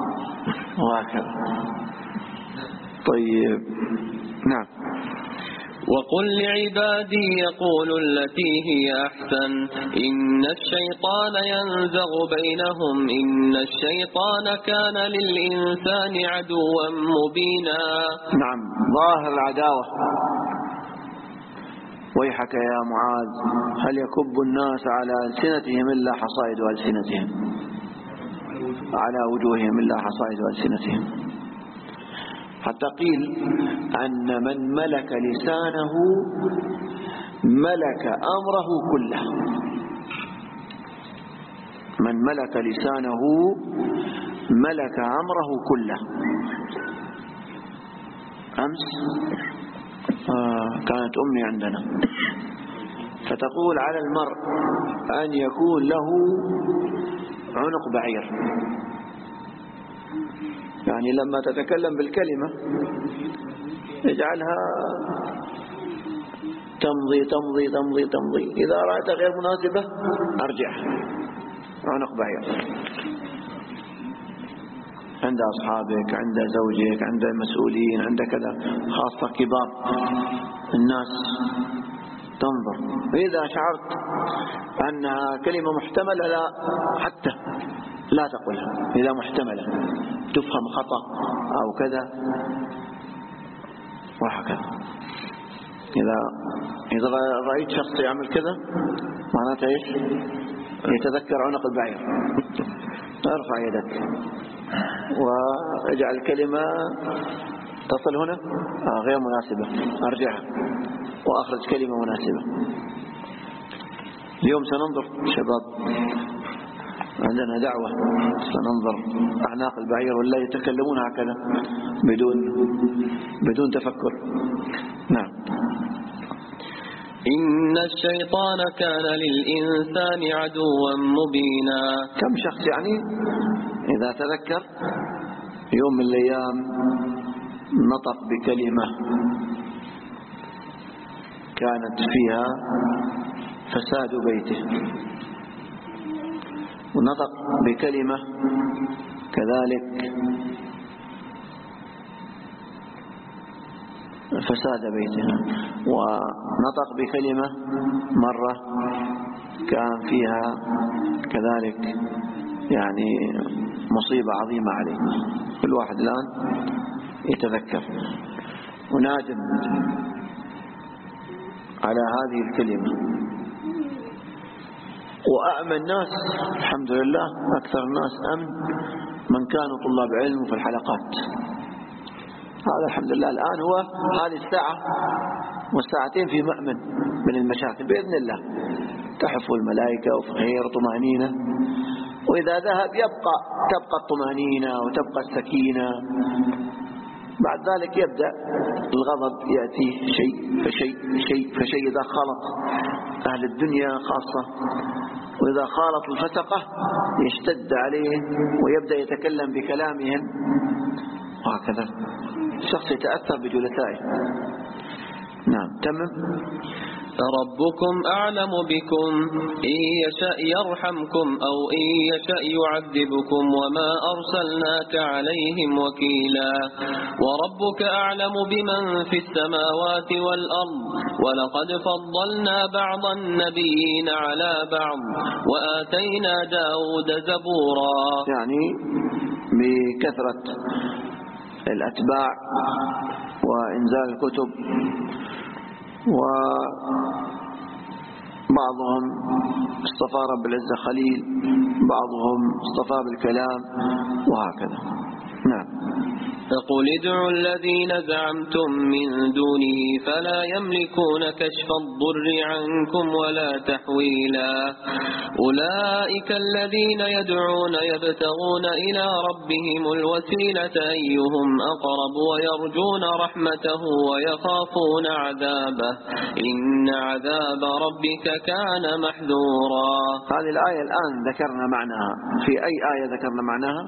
وهكذا. طيب. نعم. وقل لعبادي يقولوا التي هي أحسن إن الشيطان ينزغ بينهم إن الشيطان كان للإنسان عدوا مبينا. نعم، ظاهر العداوة. ويحك يا معاذ هل يكب الناس على ألسنتهم إلا حصائد ألسنتهم، على وجوههم إلا حصائد ألسنتهم. حتى قيل أن من ملك لسانه ملك أمره كله. من ملك لسانه ملك أمره كله. أمس آه كانت أمي عندنا فتقول على المرء أن يكون له عنق بعير، يعني لما تتكلم بالكلمة يجعلها تمضي تمضي تمضي تمضي، إذا رأيت غير مناسبة أرجعها. عنق بعير عند أصحابك، عند زوجك، عند المسؤولين، عند كذا، خاصة كبار الناس تنظر. إذا شعرت أنها كلمة محتملة لا حتى لا تقولها، إذا محتملة تفهم خطأ أو كذا وهكذا. إذا إذا رأيت شخص يعمل كذا معناته إيش؟ يتذكر عنق البعير. ارفع يدك واجعل الكلمة تصل هنا آه غير مناسبة، أرجعها وأخرج كلمة مناسبة. اليوم سننظر شباب، عندنا دعوة سننظر أعناق البعير ولا يتكلمون هكذا بدون بدون تفكر. نعم. إن الشيطان كان للإنسان عدوا مبينا. كم شخص يعني إذا تذكر يوم من الأيام نطق بكلمة كانت فيها فساد بيته، ونطق بكلمة كذلك فساد بيته، ونطق بكلمة مرة كان فيها كذلك يعني مصيبة عظيمة عليه. كل واحد الآن يتذكر ونادم على هذه الكلمة. وأأمن الناس الحمد لله، أكثر الناس أمن من كانوا طلاب علم في الحلقات. هذا الحمد لله الآن هو هذه الساعة والساعتين في مأمن من المشاكل بإذن الله، تحف الملائكة وفي خير طمأنينة. وإذا ذهب يبقى تبقى الطمأنينة وتبقى السكينة. بعد ذلك يبدأ الغضب يأتي شيء فشيء شيء فشيء إذا خالط أهل الدنيا خاصة، وإذا خالط الفسقة يشتد عليه ويبدأ يتكلم بكلامهم وهكذا. الشخص يتأثر بجلسائه. نعم تمام. ربكم أعلم بكم إن يشأ يرحمكم أو إن يشأ يعذبكم وما أرسلناك عليهم وكيلا. وربك أعلم بمن في السماوات والأرض ولقد فضلنا بعض النبيين على بعض وآتينا داود زبورا. يعني بكثرة الأتباع وإنزال الكتب، وبعضهم اصطفى رب العزة خليل، بعضهم اصطفى بالكلام وهكذا. نعم. فقل ادعوا الذين زعمتم من دونه فلا يملكون كشف الضر عنكم ولا تحويلا. أولئك الذين يدعون يبتغون إلى ربهم الوسيلة أيهم أقرب ويرجون رحمته ويخافون عذابه إن عذاب ربك كان محذورا. هذه الآية الآن ذكرنا معناها. في أي آية ذكرنا معناها؟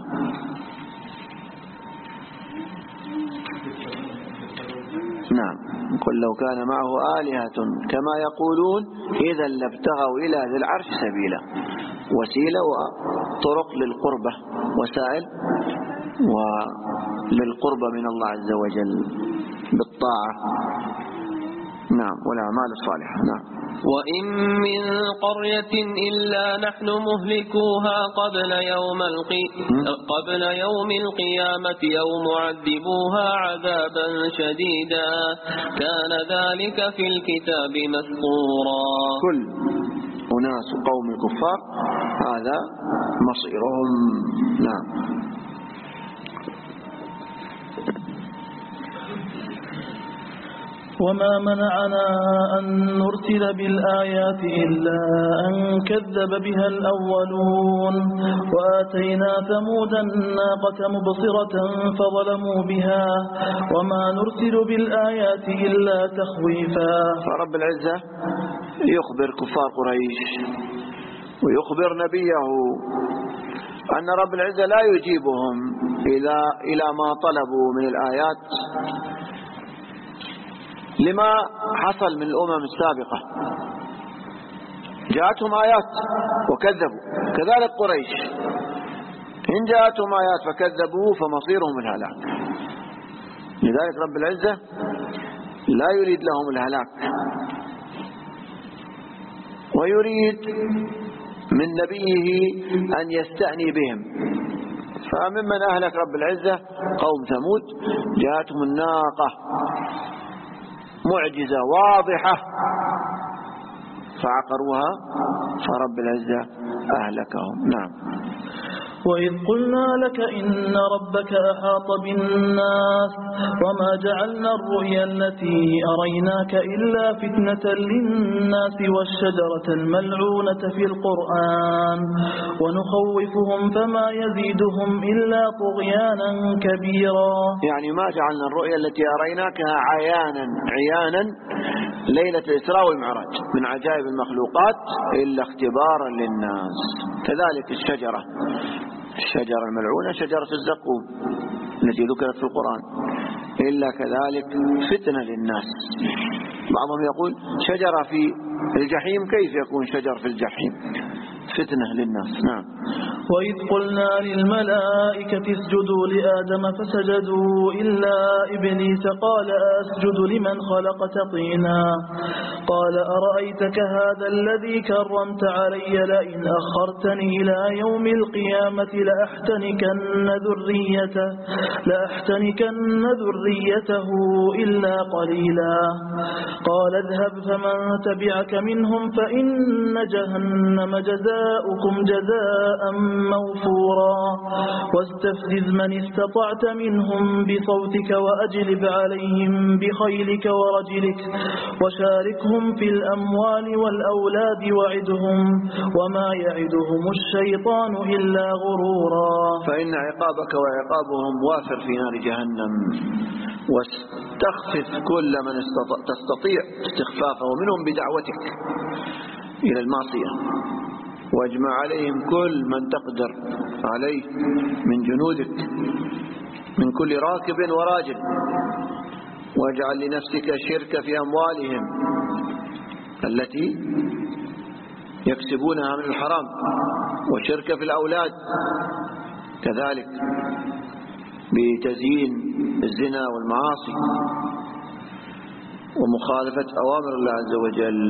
نعم. قل لو كان معه آلهة كما يقولون إذا لابتغوا إلى ذي العرش سبيلا. وسيلة وطرق للقربة، وسائل وللقربة من الله عز وجل بالطاعة نعم والأعمال الصالحة. نعم. وإن من قرية إلا نحن مهلكوها قبل يوم القي... قبل يوم القيامة أو معذبوها عذابا شديدا كان ذلك في الكتاب مسطورا. كل أناس قوم الكفار هذا مصيرهم. نعم. وما منعنا أن نرسل بالآيات إلا أن كذب بها الأولون وآتينا ثمود الناقة مبصرة فظلموا بها وما نرسل بالآيات إلا تخويفا. فرب العزة يخبر كفار قريش ويخبر نبيه أن رب العزة لا يجيبهم إلى إلى ما طلبوا من الآيات لما حصل من الأمم السابقة. جاءتهم آيات وكذبوا، كذلك قريش إن جاءتهم آيات فكذبوا فمصيرهم الهلاك. لذلك رب العزة لا يريد لهم الهلاك ويريد من نبيه أن يستأني بهم. فممن أهلك رب العزة قوم ثمود جاءتهم الناقة معجزة واضحة فعقروها فرب العزة أهلكهم. نعم. وإذ قلنا لك إن ربك أحاط بالناس وما جعلنا الرؤيا التي أريناك إلا فتنة للناس والشجرة الملعونة في القرآن ونخوفهم فما يزيدهم إلا طغيانا كبيرا. يعني ما جعلنا الرؤيا التي أريناكها عيانا عيانا ليلة الإسراء والمعراج من عجائب المخلوقات إلا اختبارا للناس. كذلك الشجرة الشجرة الملعونة شجرة الزقوم التي ذكرت في القرآن إلا كذلك فتنة للناس. بعضهم يقول شجرة في الجحيم، كيف يكون شجر في الجحيم؟ فتنة للناس. نعم. وإذ قلنا للملائكة اسجدوا لآدم فسجدوا إلا إبليس قال أسجد لمن خلقت طينا قال أرأيتك هذا الذي كرمت علي لئن أخرتني إلى يوم القيامة لأحتنكن ذريته لأحتنكن ذريته إلا قليلا قال اذهب فمن تبعك منهم فإن جهنم جزاؤكم جزاء موفورا واستفزز من استطعت منهم بصوتك وأجلب عليهم بخيلك ورجلك وشاركهم في الأموال والأولاد وعدهم وما يعدهم الشيطان إلا غرورا. فإن عقابك وعقابهم وافر في نار جهنم واستخفف كل من تستطيع استخفافه منهم بدعوتك إلى المعصية واجمع عليهم كل من تقدر عليه من جنودك من كل راكب وراجل واجعل لنفسك شرك في أموالهم التي يكسبونها من الحرام وشرك في الأولاد كذلك بتزيين الزنا والمعاصي ومخالفة أوامر الله عز وجل.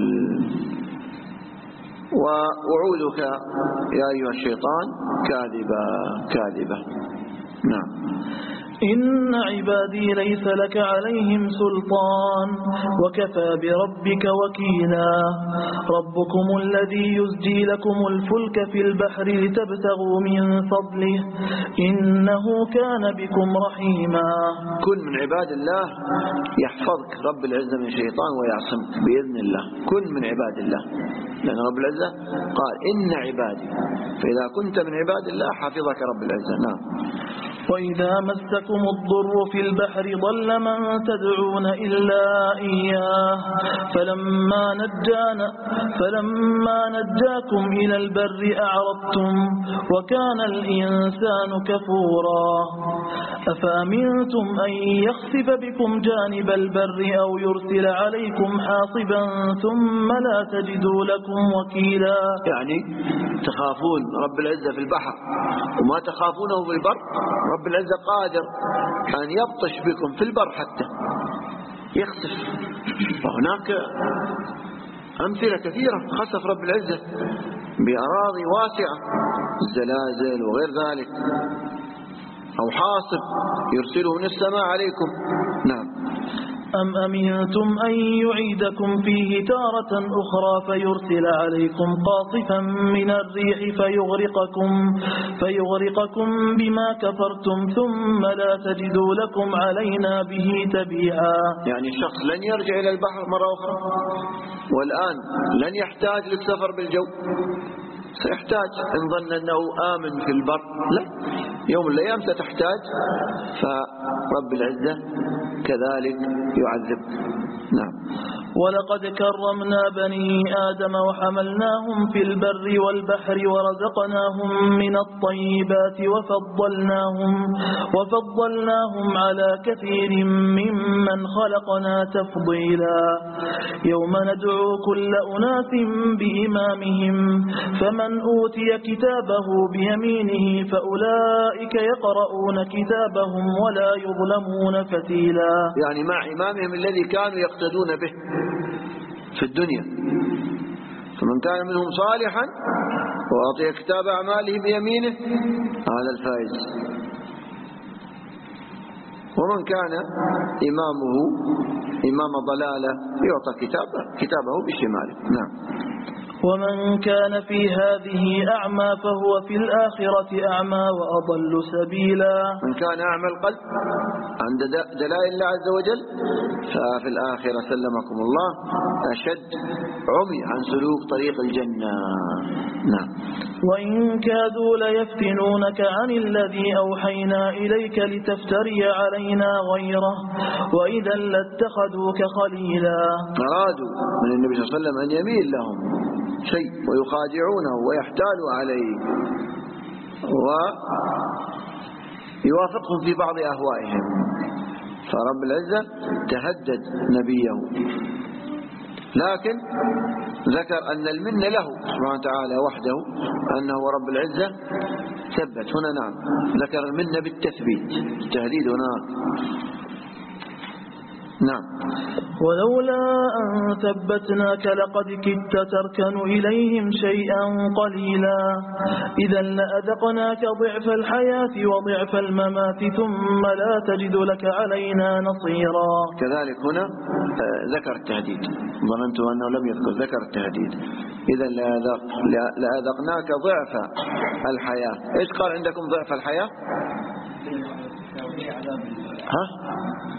ووعودك يا أيها الشيطان كاذبة كاذبة. نعم. إن عبادي ليس لك عليهم سلطان وكفى بربك وكيلا ربكم الذي يزجي لكم الفلك في البحر لتبتغوا من فضله إنه كان بكم رحيما. كن من عباد الله يحفظك رب العزة من الشيطان ويعصمك بإذن الله. كن من عباد الله لأن رب العزة قال إن عبادي، فإذا كنت من عباد الله حفظك رب العزة. نعم. وإذا مسكم الضر في البحر ضل من تدعون إلا إياه فلما نجانا فلما نجاكم إلى البر أعرضتم وكان الإنسان كفورا أفأمنتم أن يخسف بكم جانب البر أو يرسل عليكم حاصبا ثم لا تجدوا لكم وكيلا. يعني تخافون رب العزة في البحر وما تخافونه في البر. رب العزة قادر أن يبطش بكم في البر حتى يخسف. وهناك أمثلة كثيرة خسف رب العزة بأراضي واسعة، الزلازل وغير ذلك، أو حاصب يرسله من السماء عليكم. نعم. أم أمنتم أن يعيدكم فيه تارة أخرى فيرسل عليكم قاصفا من الريح فيغرقكم, فيغرقكم بما كفرتم ثم لا تجدوا لكم علينا به تبيعا. يعني الشخص لن يرجع إلى البحر مرة أخرى، والآن لن يحتاج للسفر بالجو، سيحتاج إن ظن أنه آمن في البر، لا، يوم من الأيام ستحتاج، فرب العزة كذلك يعذب. نعم. ولقد كرمنا بني آدم وحملناهم في البر والبحر ورزقناهم من الطيبات وفضلناهم, وفضلناهم على كثير ممن خلقنا تفضيلا. يوم ندعو كل أناس بإمامهم فمن أوتي كتابه بيمينه فأولئك يقرؤون كتابهم ولا يظلمون فتيلا. يعني مع إمامهم الذي كانوا يقتدون به في الدنيا، فمن كان منهم صالحا وأعطي كتاب أعماله بيمينه هذا الفائز، ومن كان إمامه إمام ضلالة يعطى كتابه, كتابه بشماله. نعم. ومن كان في هذه أعمى فهو في الآخرة أعمى وأضل سبيلا. من كان أعمى القلب عند دلائل الله عز وجل ففي الآخرة سلمكم الله أشد عمي عن سلوك طريق الجنة. نعم. وإن كادوا ليفتنونك عن الذي أوحينا إليك لتفتري علينا غيره وإذا لاتخذوك خليلا. أرادوا من النبي صلى الله عليه وسلم أن يميل لهم شيء ويخادعونه ويحتالوا عليه ويوافقهم في بعض أهوائهم، فرب العزة تهدد نبيه، لكن ذكر أن المنة له سبحانه وتعالى وحده أنه رب العزة ثبت هنا. نعم. ذكر المنة بالتثبيت، التهديد هنا. نعم. ولولا أن ثبتناك لقد كدت تركن إليهم شيئا قليلا إذا لأذقناك ضعف الحياة وضعف الممات ثم لا تجد لك علينا نصيرا. كذلك هنا ذكر التهديد، ظننت أنه لم يذكر، ذكر التهديد. إذا لأذقناك ضعف الحياة. إيش قال عندكم ضعف الحياة؟ ها؟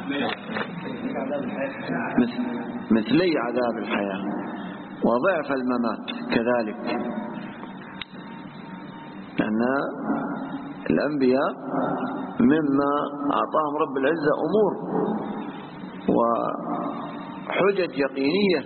مثل مثلي عذاب الحياة وضعف الممات كذلك، لأن الأنبياء مما أعطاهم رب العزة أمور وحجج يقينية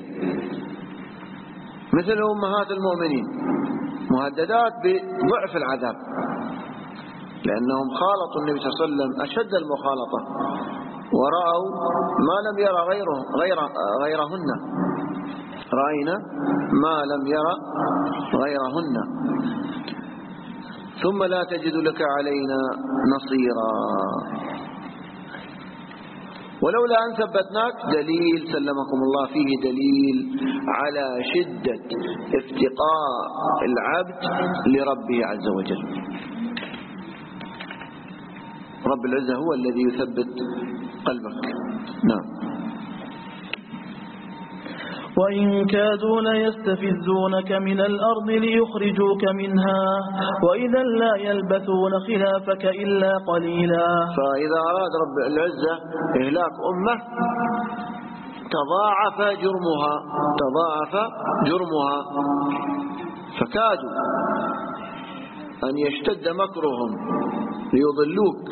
مثل أمهات المؤمنين مهددات بضعف العذاب، لأنهم خالطوا النبي صلى الله عليه وسلم أشد المخالطة ورأوا ما لم يرى غيره غير غيرهن، رأينا ما لم يرى غيرهن، ثم لا تجد لك علينا نصيرا. ولولا أن ثبتناك دليل سلمكم الله فيه دليل على شدة افتقاء العبد لربه عز وجل. رب العزة هو الذي يثبت قلبك. نعم. وإن كادوا ليستفزونك من الأرض ليخرجوك منها وإذا لا يلبثون خلافك إلا قليلا. فإذا أراد رب العزة إهلاك أمة تضاعف جرمها تضاعف جرمها فكادوا أن يشتد مكرهم ليضلوك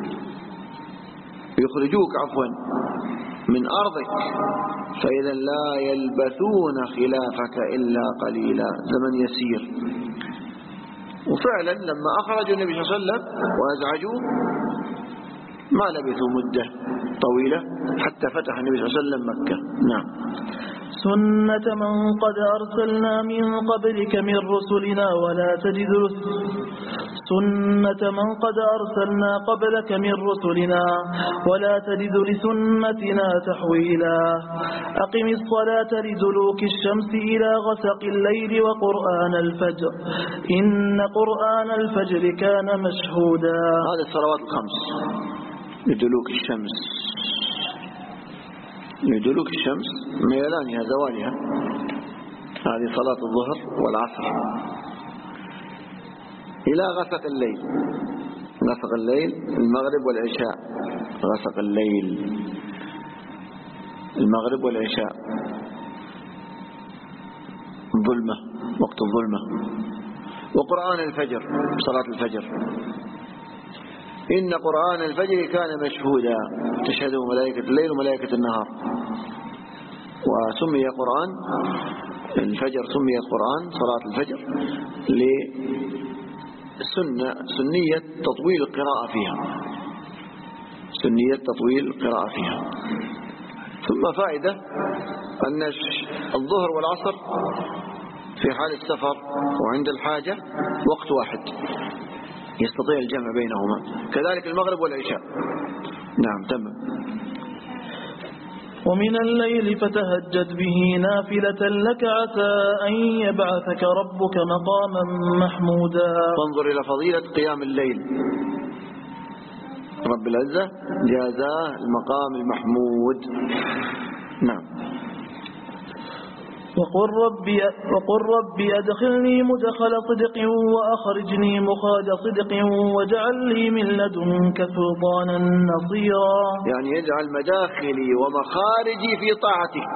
يخرجوك عفوا من أرضك، فإذا لا يلبثون خلافك إلا قليلا، زمن يسير. وفعلا لما أخرجوا النبي صلى الله عليه وسلم وأزعجوه ما لبثوا مدة طويلة حتى فتح النبي صلى الله عليه وسلم مكة. نعم. سنة من قد أرسلنا من قبلك من رسلنا ولا تجد سنة من قد أرسلنا قبلك من رسلنا ولا تجد لسنتنا تحويلا أقم الصلاة لدلوك الشمس إلى غسق الليل وقرآن الفجر إن قرآن الفجر كان مشهودا. هذه الصلوات الخمس لدلوك الشمس، لدلوك الشمس ميلانها زوالها، هذه صلاة الظهر والعصر، إلى غسق الليل، غسق الليل المغرب والعشاء، غسق الليل المغرب والعشاء، ظلمة وقت الظلمة، وقرآن الفجر صلاة الفجر إن قرآن الفجر كان مشهودا تشهده ملائكة الليل وملائكة النهار. وسمي قرآن الفجر سمي قرآن صلاة الفجر لسنة سنية تطويل القراءة فيها، سنية تطويل القراءة فيها. ثم فائدة أن الظهر والعصر في حال السفر وعند الحاجة وقت واحد يستطيع الجمع بينهما، كذلك المغرب والعشاء. نعم تمام. ومن الليل فتهجد به نافلة لك عسى أن يبعثك ربك مقاما محمودا. فانظر إلى فضيلة قيام الليل، رب العزة جازاه المقام المحمود. نعم. وقل ربي, وقل ربي أدخلني مدخل صدق وأخرجني مخرج صدق واجعل لي من لدنك سلطانا نصيرا. يعني يجعل مداخلي ومخارجي في طاعتك،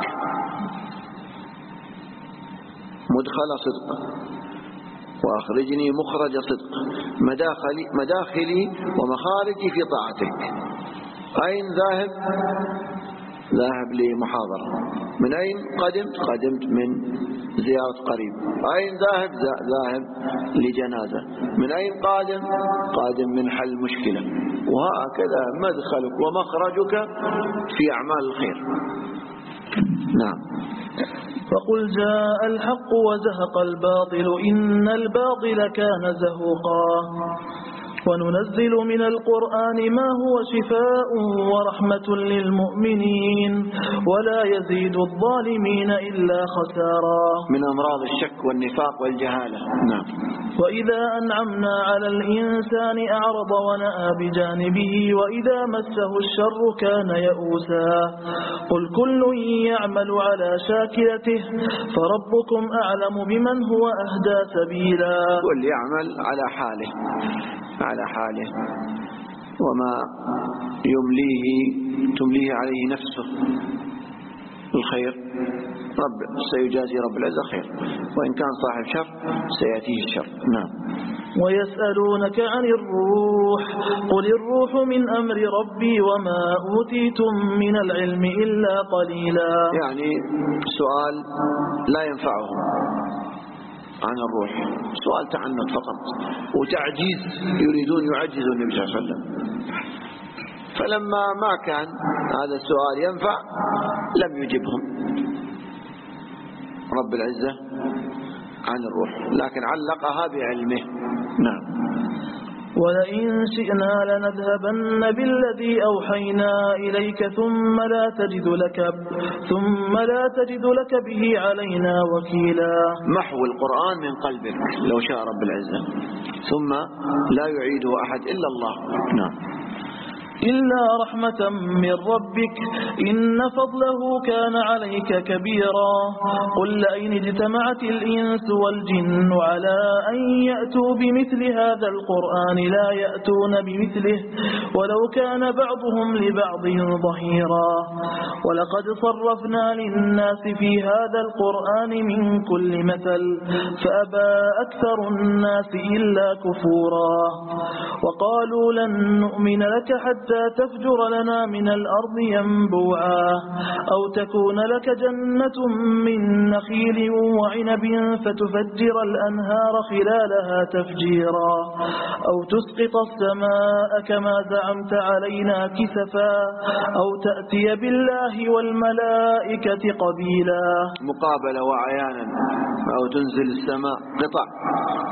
مدخل صدق وأخرجني مخرج صدق، مداخلي, مداخلي ومخارجي في طاعتك. أين ذاهب؟ ذاهب لمحاضرة. من أين قدمت؟ قدمت من زيارة قريب. أين ذاهب؟ ذاهب لجنازة. من أين قادم؟ قادم من حل مشكلة. وهكذا مدخلك ومخرجك في أعمال الخير. نعم. فقل جاء الحق وزهق الباطل إن الباطل كان زهوقا وننزل من القرآن ما هو شفاء ورحمة للمؤمنين ولا يزيد الظالمين إلا خسارا. من أمراض الشك والنفاق والجهالة. نعم. وإذا أنعمنا على الإنسان أعرض ونأى بجانبه وإذا مسه الشر كان يئوسا قل كل يعمل على شاكلته فربكم أعلم بمن هو أهدى سبيلا. كل يعمل على حاله على حاله وما يمليه تمليه عليه نفسه الخير رب سيجازي رب العزة خير، وإن كان صاحب شر سيأتيه الشر. نعم. ويسألونك عن الروح قل الروح من أمر ربي وما أوتيتم من العلم إلا قليلا. يعني سؤال لا ينفعهم عن الروح، سؤال تعنت فقط وتعجيز، يريدون يعجزوا النبي صلى الله عليه وسلم. فلما ما كان هذا السؤال ينفع لم يجبهم رب العزة عن الروح، لكن علقها بعلمه. نعم. ولئن شئنا لنذهبن بالذي أوحينا إليك ثم لا تجد لك ثم لا تجد لك به علينا وكيلا. محو القرآن من قلبك لو شاء رب العزة، ثم لا يعيده أحد إلا الله. نعم. إلا رحمة من ربك إن فضله كان عليك كبيرا قل لئن اجتمعت الإنس والجن على أن يأتوا بمثل هذا القرآن لا يأتون بمثله ولو كان بعضهم لبعض ظهيرا ولقد صرفنا للناس في هذا القرآن من كل مثل فأبى أكثر الناس إلا كفورا وقالوا لن نؤمن لك حتى تفجر لنا من الأرض ينبوعا أو تكون لك جنة من نخيل وعنب فتفجر الأنهار خلالها تفجيرا أو تسقط السماء كما زعمت علينا كسفا أو تأتي بالله والملائكة قبيلا. مقابلة وعيانا. أو تنزل السماء قطع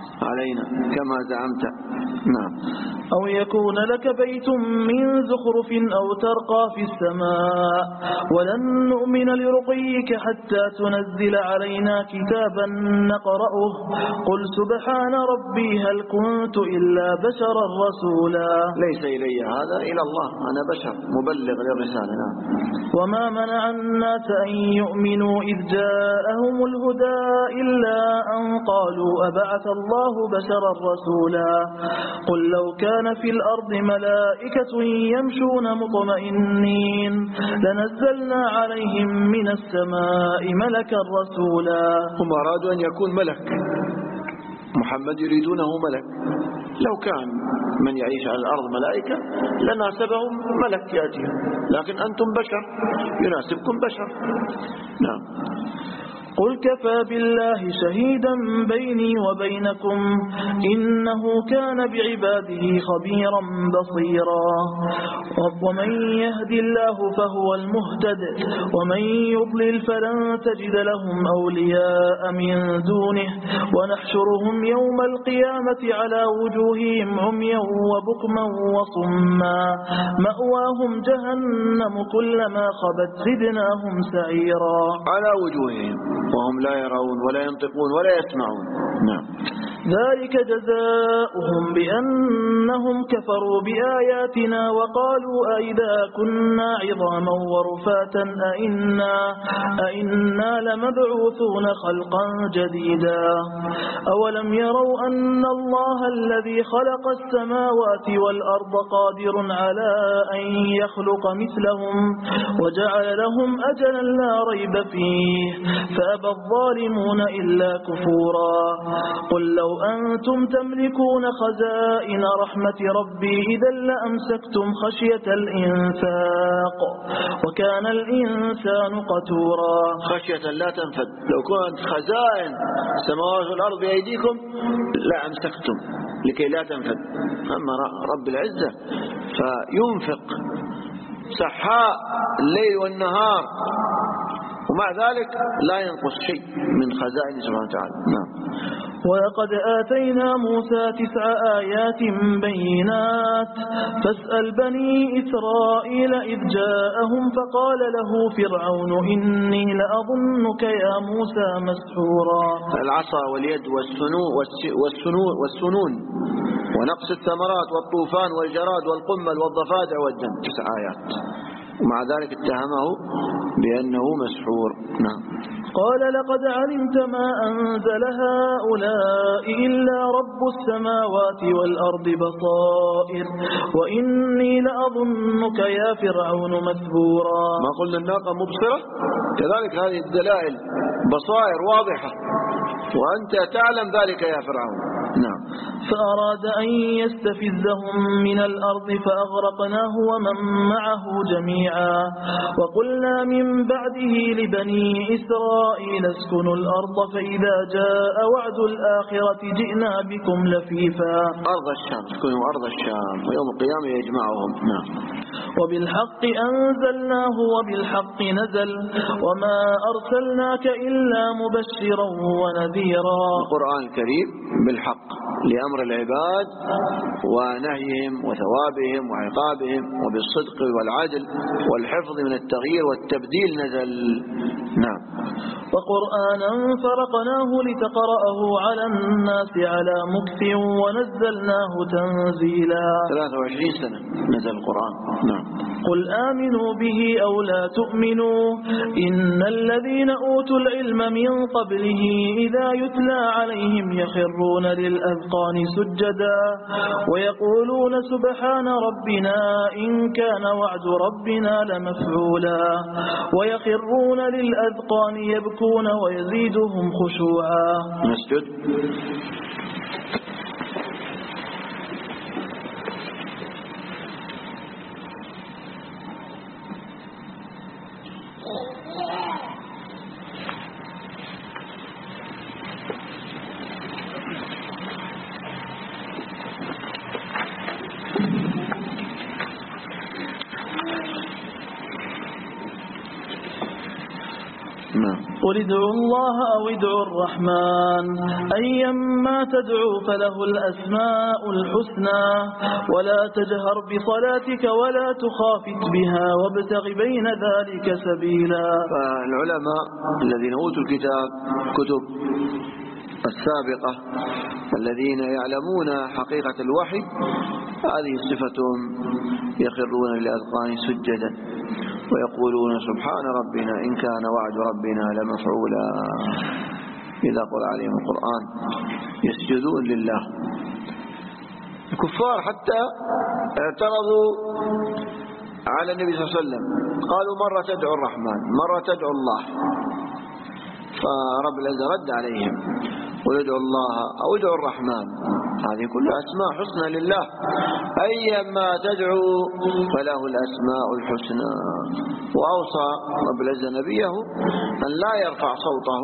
علينا كما زعمت. نعم. أو يكون لك بيت من زخرف أو ترقى في السماء ولن نؤمن لرقيك حتى تنزل علينا كتابا نقرأه قل سبحان ربي هل كنت إلا بشرا رسولا. ليس إلي هذا، إلى الله، أنا بشر مبلغ للرسالة. نعم. وما منع الناس أن يؤمنوا إذ جاءهم الهدى إلا أن قالوا أبعث الله بشرا رسولا قل لو كان في الأرض ملائكة يمشون مطمئنين لنزلنا عليهم من السماء ملكا رسولا. هم أرادوا أن يكون ملك، محمد يريدونه ملك. لو كان من يعيش على الأرض ملائكة لناسبهم ملك يأتيهم، لكن أنتم بشر يناسبكم بشر. نعم. قل كفى بالله شهيدا بيني وبينكم إنه كان بعباده خبيرا بصيرا. ومن يهدي الله فهو المهتد ومن يضلل فلن تجد لهم أولياء من دونه ونحشرهم يوم القيامة على وجوههم عميا وبكما وصما مأواهم جهنم كلما خبت زدناهم سعيرا. على وجوههم وهم لا يرون ولا ينطقون ولا يسمعون. نعم. ذلك جزاؤهم بأنهم كفروا بآياتنا وقالوا أئذا كنا عظاما ورفاتا أئنا, أئنا لمبعوثون خلقا جديدا. أولم يروا أن الله الذي خلق السماوات والأرض قادر على أن يخلق مثلهم وجعل لهم أجلا لا ريب فيه فأبى الظالمون إلا كفورا. قل لو أنتم تملكون خزائن رحمة ربي إذا لأمسكتم خشية الإنفاق وكان الإنسان قتورا. خشية لا تنفد، لو كنت خزائن السماوات والأرض بأيديكم لأمسكتم لكي لا تنفد. أما رب العزة فينفق سحاء الليل والنهار ومع ذلك لا ينقص شيء من خزائن سبحانه وتعالى. نعم. ولقد آتينا موسى تسع آيات بينات فاسأل بني إسرائيل إذ جاءهم فقال له فرعون إني لأظنك يا موسى مسحورا. العصا واليد والسنون, والسنون, والسنون ونقص الثمرات والطوفان والجراد والقمل والضفادع والدم، تسع آيات، ومع ذلك اتهمه بأنه مسحور. نعم. قال لقد علمت ما أنزل هؤلاء إلا رب السماوات والأرض بصائر وإني لأظنك يا فرعون مثبورا. ما قلنا الناقة مبصرة؟ كذلك هذه الدلائل بصائر واضحة وأنت تعلم ذلك يا فرعون. نعم. فأراد أن يستفزهم من الأرض فأغرقناه ومن معه جميعا وقلنا من بعده لبني إسرائيل اسكنوا الأرض فإذا جاء وعد الآخرة جئنا بكم لفيفا. أرض الشام، اسكنوا أرض الشام ويوم القيامة يجمعهم. نعم. وبالحق أنزلناه وبالحق نزل وما أرسلناك إلا مبشرا ونذيرا. القرآن الكريم بالحق لأمر العباد ونهيهم وثوابهم وعقابهم وبالصدق والعدل والحفظ من التغيير والتبديل نزل. نعم. وقرآنا فرقناه لتقرأه على الناس على مكث ونزلناه تنزيلا. ثلاثة وعشرين سنة نزل القرآن. نعم. قل آمنوا به أو لا تؤمنوا إن الذين أوتوا العلم من قبله إذا يتلى عليهم يخرون للأذقان سجدا ويقولون سبحان ربنا إن كان وعد ربنا لمفعولا ويخرون للأذقان يبكون ويزيدهم خشوعا. نسجد. قل ادعوا الله أو ادعوا الرحمن أيما تدعوا فله الأسماء الحسنى ولا تجهر بصلاتك ولا تخافت بها وابتغ بين ذلك سبيلا. فالعلماء الذين أوتوا الكتاب كتب السابقة الذين يعلمون حقيقة الوحي هذه صفتهم يخرون للأذقان سجدا ويقولون سبحان ربنا إن كان وعد ربنا لمفعولا. إذا قرأ عليهم القرآن يسجدون لله. الكفار حتى اعترضوا على النبي صلى الله عليه وسلم قالوا مرة تدعو الرحمن مرة تدعو الله، فرب العزة رد عليهم ويدعو الله أو يدعو الرحمن هذه كلها أسماء حسنى لله، أيما تدعو فله الأسماء الحسنى. وأوصى رب العزة نبيه أن لا يرفع صوته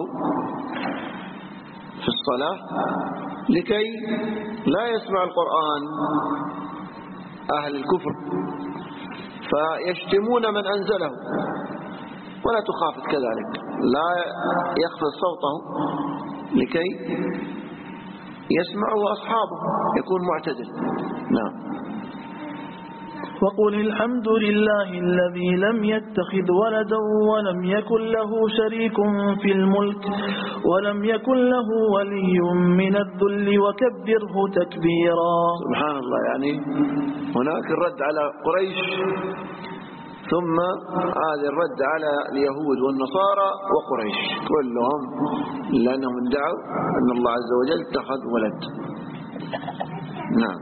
في الصلاة لكي لا يسمع القرآن أهل الكفر فيشتمون من أنزله، ولا تخافت كذلك لا يخفض صوته لكي يسمعه أصحابه يكون معتدل. نعم. وقل الحمد لله الذي لم يتخذ ولدا ولم يكن له شريك في الملك ولم يكن له ولي من الذل وكبره تكبيرا. سبحان الله، يعني هناك الرد على قريش ثم هذا الرد على اليهود والنصارى وقريش كلهم لأنهم ادعوا أن الله عز وجل اتخذ ولد. نعم.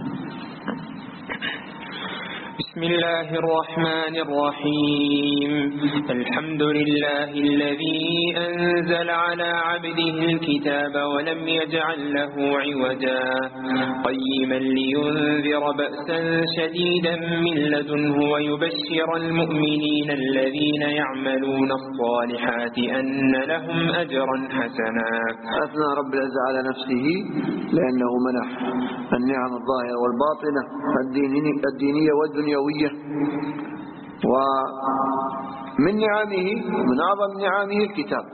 بسم الله الرحمن الرحيم. الحمد لله الذي أنزل على عبده الكتاب ولم يجعل له عوجا قيما لينذر بأسا شديدا من لدنه ويبشر المؤمنين الذين يعملون الصالحات أن لهم أجرا حسنا. أثنى رب العزة على نفسه لأنه منح النعم الظاهرة والباطنة الدينية والدنيوية، ومن نعمه من أعظم نعمه الكتاب.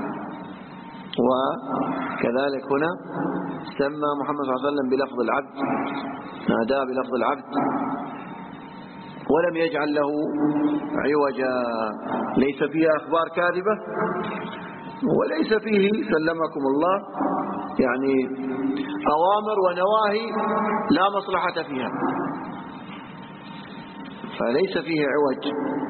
وكذلك هنا سمى محمد صلى الله عليه وسلم بلفظ العبد، ناداه بلفظ العبد ولم يجعل له عوجا، ليس فيه أخبار كاذبة وليس فيه سلمكم الله يعني أوامر ونواهي لا مصلحة فيها، فليس فيه عوج.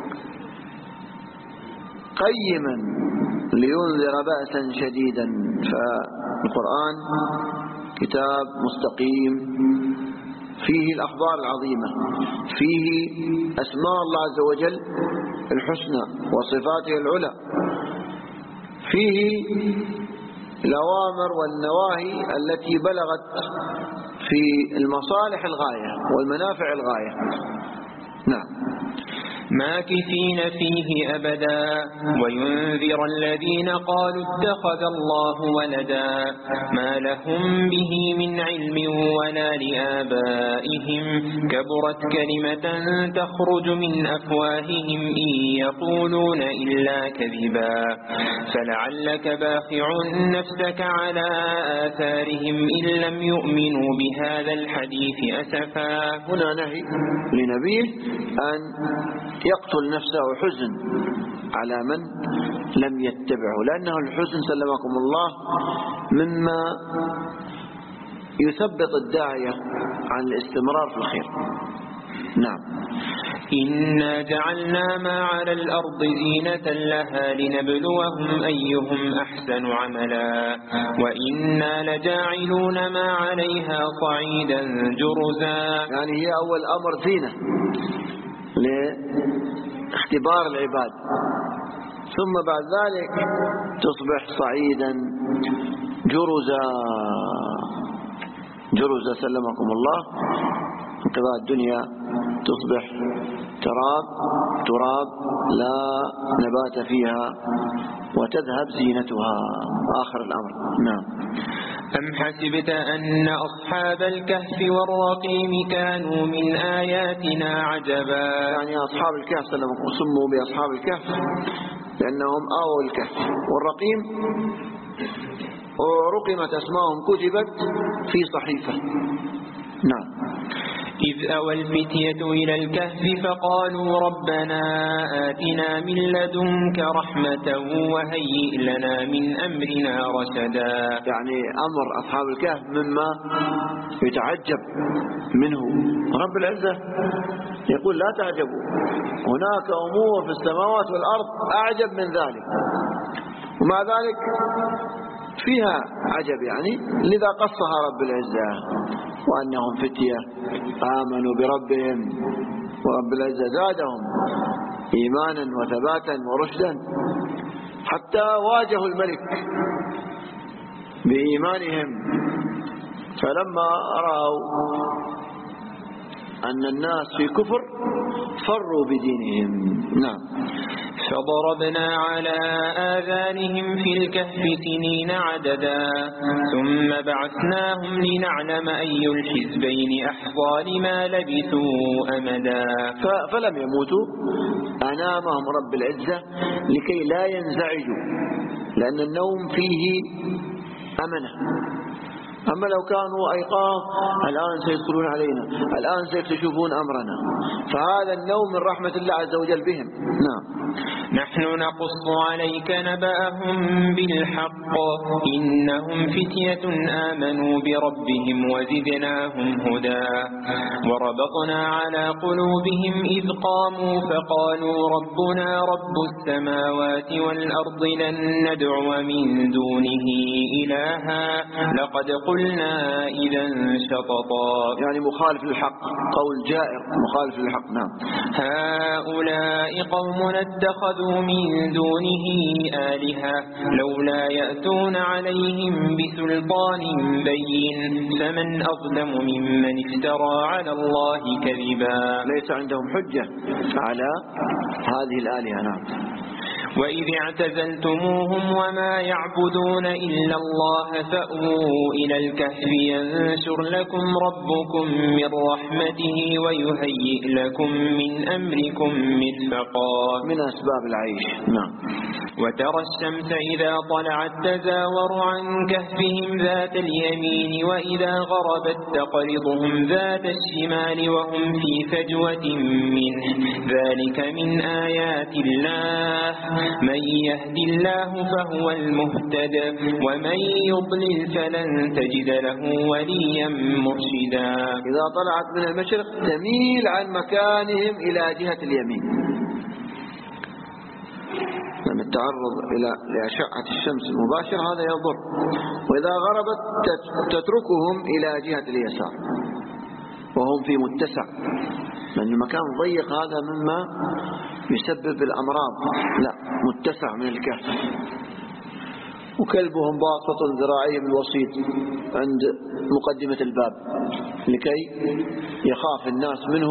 قيما لينذر بأسا شديدا، فالقرآن كتاب مستقيم فيه الأخبار العظيمة، فيه أسماء الله عز وجل الحسنى وصفاته العلى، فيه الأوامر والنواهي التي بلغت في المصالح الغاية والمنافع الغاية. نعم. ماكثين فيه أبدا وينذر الذين قالوا اتخذ الله ولدا ما لهم به من علم ولا لآبائهم كبرت كلمة تخرج من أفواههم إن يقولون إلا كذبا فلعلك باخع نفسك على آثارهم إن لم يؤمنوا بهذا الحديث أسفا. هنا نهي لنبيه أن يقتل نفسه حزن على من لم يتبعه، لأنه الحزن سلمكم الله مما يثبط الداعية عن الاستمرار في الخير. نعم. إنا جعلنا ما على الأرض زينة لها لنبلوهم أيهم أحسن عملا وإنا لجاعلون ما عليها صعيدا جرزا. يعني هي أول أمر زينة لاختبار العباد، ثم بعد ذلك تصبح صعيدا جرزا. جرزا سلمكم الله، انقضاء الدنيا تصبح تراب تراب لا نبات فيها وتذهب زينتها آخر الأمر. نعم. أم حسبت أن أصحاب الكهف والرقيم كانوا من آياتنا عجبا. يعني أصحاب الكهف سموا بأصحاب الكهف لأنهم آووا الكهف والرقيم ورقمت أسماءهم كتبت في صحيفة. نعم. إذ أوى الفتية إلى الكهف فقالوا ربنا آتنا من لدنك رحمة وهيئ لنا من أمرنا رشدا. يعني أمر أصحاب الكهف مما يتعجب منه رب العزة يقول لا تعجبوا، هناك أمور في السماوات والأرض أعجب من ذلك، ومع ذلك فيها عجب يعني، لذا قصها رب العزة وأنهم فتية آمنوا بربهم، ورب العزة زادهم إيمانا وثباتا ورشدا حتى واجهوا الملك بإيمانهم، فلما رأوا أن الناس في كفر فروا بدينهم. نعم. فضربنا على آذانهم في الكهف سنين عددا ثم بعثناهم لنعلم أي الحزبين أحصى لما لبثوا أمدا. فلم يموتوا، أنامهم رب العزة لكي لا ينزعجوا، لأن النوم فيه أمنة. أما لو كانوا أيقاظ الآن سيدخلون علينا، الآن سيكتشفون أمرنا، فهذا النوم من رحمة الله عز وجل بهم. نعم. نحن نقص عليك نبأهم بالحق إنهم فتية آمنوا بربهم وزدناهم هدى وربطنا على قلوبهم إذ قاموا فقالوا ربنا رب السماوات والأرض لن ندعو من دونه إلها لقد قلنا إذا شططا. يعني مخالف للحق، قول جائر مخالف للحق. نعم. هؤلاء قومنا اتخذوا من دونه آلهة لولا يأتون عليهم بسلطان بين فمن أظلم ممن افترى على الله كذبا. ليس عندهم حجة على هذه الآلهة. نعم. وإذ اعتزلتموهم وما يعبدون إلا الله فأووا إلى الكهف ينشر لكم ربكم من رحمته ويهيئ لكم من أمركم مرفقا. من أسباب العيش. نعم. وترى الشمس إذا طلعت تزاور عن كهفهم ذات اليمين وإذا غربت تقرضهم ذات الشمال وهم في فجوة منه ذلك من آيات الله من يهد الله فهو المهتد ومن يضلل فلن تجد له وليا مرشدا. إذا طلعت من المشرق تميل عن مكانهم إلى جهة اليمين من التعرض إلى لأشعة الشمس المباشرة، هذا يضر. وإذا غربت تتركهم إلى جهة اليسار وهم في متسع، لأن المكان ضيق هذا مما يسبب الأمراض. لا، متسع من الكهف. وكلبهم باسط ذراعيه بالوسيط عند مقدمة الباب لكي يخاف الناس منه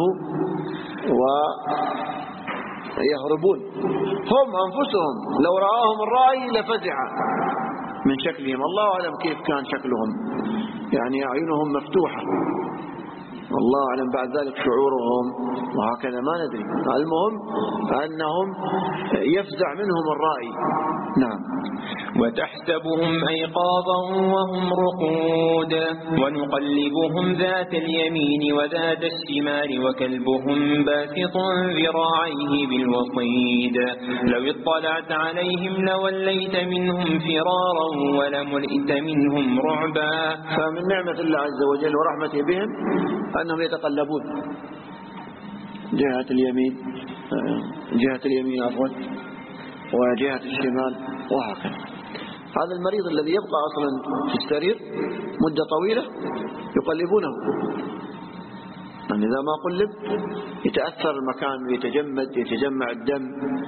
ويهربون. هم أنفسهم لو رآهم الراعي لفزع من شكلهم، الله أعلم كيف كان شكلهم، يعني أعينهم مفتوحة، والله أعلم بعد ذلك شعورهم وهكذا ما ندري. المهم أنهم يفزع منهم الرائي. نعم. وتحسبهم أيقاظا وهم رقود ونقلبهم ذات اليمين وذات الشمال وكلبهم باسط ذراعيه بالوصيد لو اطلعت عليهم لوليت منهم فرارا ولملئت منهم رعبا. فمن نعمة الله عز وجل ورحمته بهم أنهم يتقلبون جهة اليمين جهة اليمين عفوا وجهة الشمال وهكذا. هذا المريض الذي يبقى أصلا في السرير مدة طويلة يقلبونه، يعني إذا ما قلب يتأثر المكان ويتجمد يتجمع الدم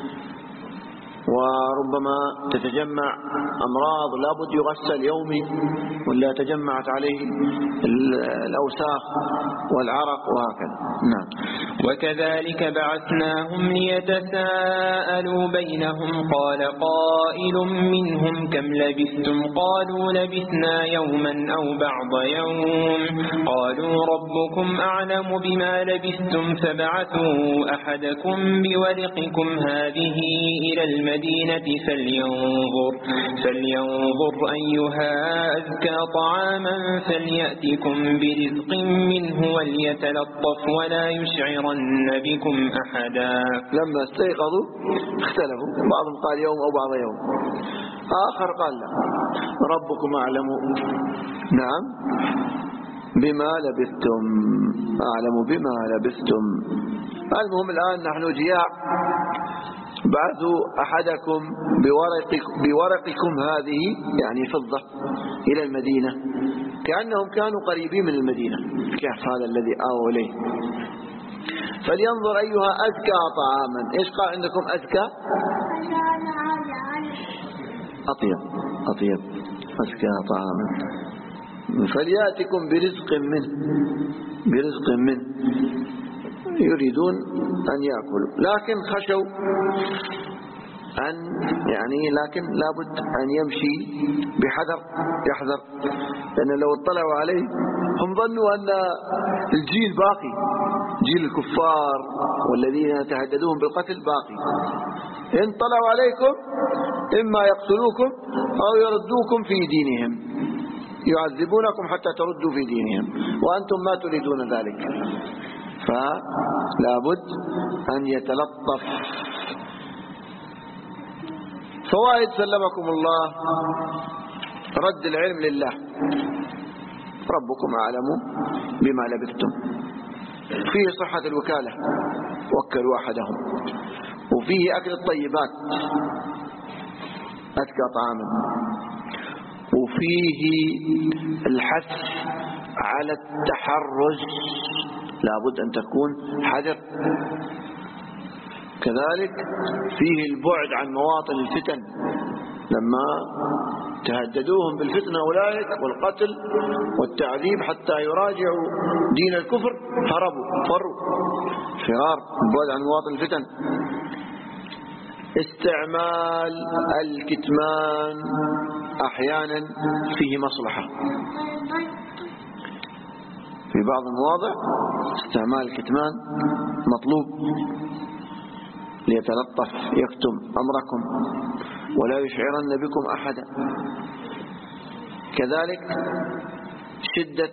وربما تتجمع أمراض لابد يغسل يومي ولا تجمعت عليه الأوساخ والعرق وهكذا. نعم. وكذلك بعثناهم ليتساءلوا بينهم قال قائل منهم كم لبثتم قالوا لبثنا يوما أو بعض يوم قالوا ربكم أعلم بما لبثتم فبعثوا أحدكم بورقكم هذه إلى المدينة المدينة فلينظر, فلينظر أيها أزكى طعاما فليأتكم برزق منه وليتلطف ولا يشعرن بكم أحدا. لما استيقظوا اختلفوا، بعضهم قال يوم أو بعض يوم، آخر قال لا ربكم أعلم نعم بما لبثتم، أعلم بما لبثتم. المهم الآن نحن جياع، بعثوا أحدكم بورق بورقكم هذه يعني فضة إلى المدينة، كأنهم كانوا قريبين من المدينة الكهف هذا الذي آووا إليه. فلينظر أيها أزكى طعاما. إيش قال عندكم أزكى؟ أطيب أطيب أزكى طعاما. فليأتكم برزق منه، برزق منه، يريدون أن يأكلوا لكن خشوا أن يعني لكن لابد أن يمشي بحذر، يحذر، لأن لو اطلعوا عليه هم ظنوا أن الجيل باقي، جيل الكفار والذين يتهددون بالقتل باقي. إن طلعوا عليكم إما يقتلوكم أو يردوكم في دينهم، يعذبونكم حتى تردوا في دينهم وأنتم ما تريدون ذلك. فلا بد أن يتلطف. فوائد سلمكم الله: رد العلم لله، ربكم أعلم بما لبثتم. فيه صحة الوكالة، وكلوا أحدهم. وفيه أكل الطيبات، أزكى طعاما. وفيه الحث على التحرز، لابد أن تكون حذر. كذلك فيه البعد عن مواطن الفتن، لما تهددوهم بالفتنة أولئك والقتل والتعذيب حتى يراجعوا دين الكفر هربوا فروا، فرار، البعد عن مواطن الفتن. استعمال الكتمان أحيانا فيه مصلحة، في بعض المواضع استعمال الكتمان مطلوب ليتلطف يكتم أمركم ولا يشعرن بكم أحدا. كذلك شدة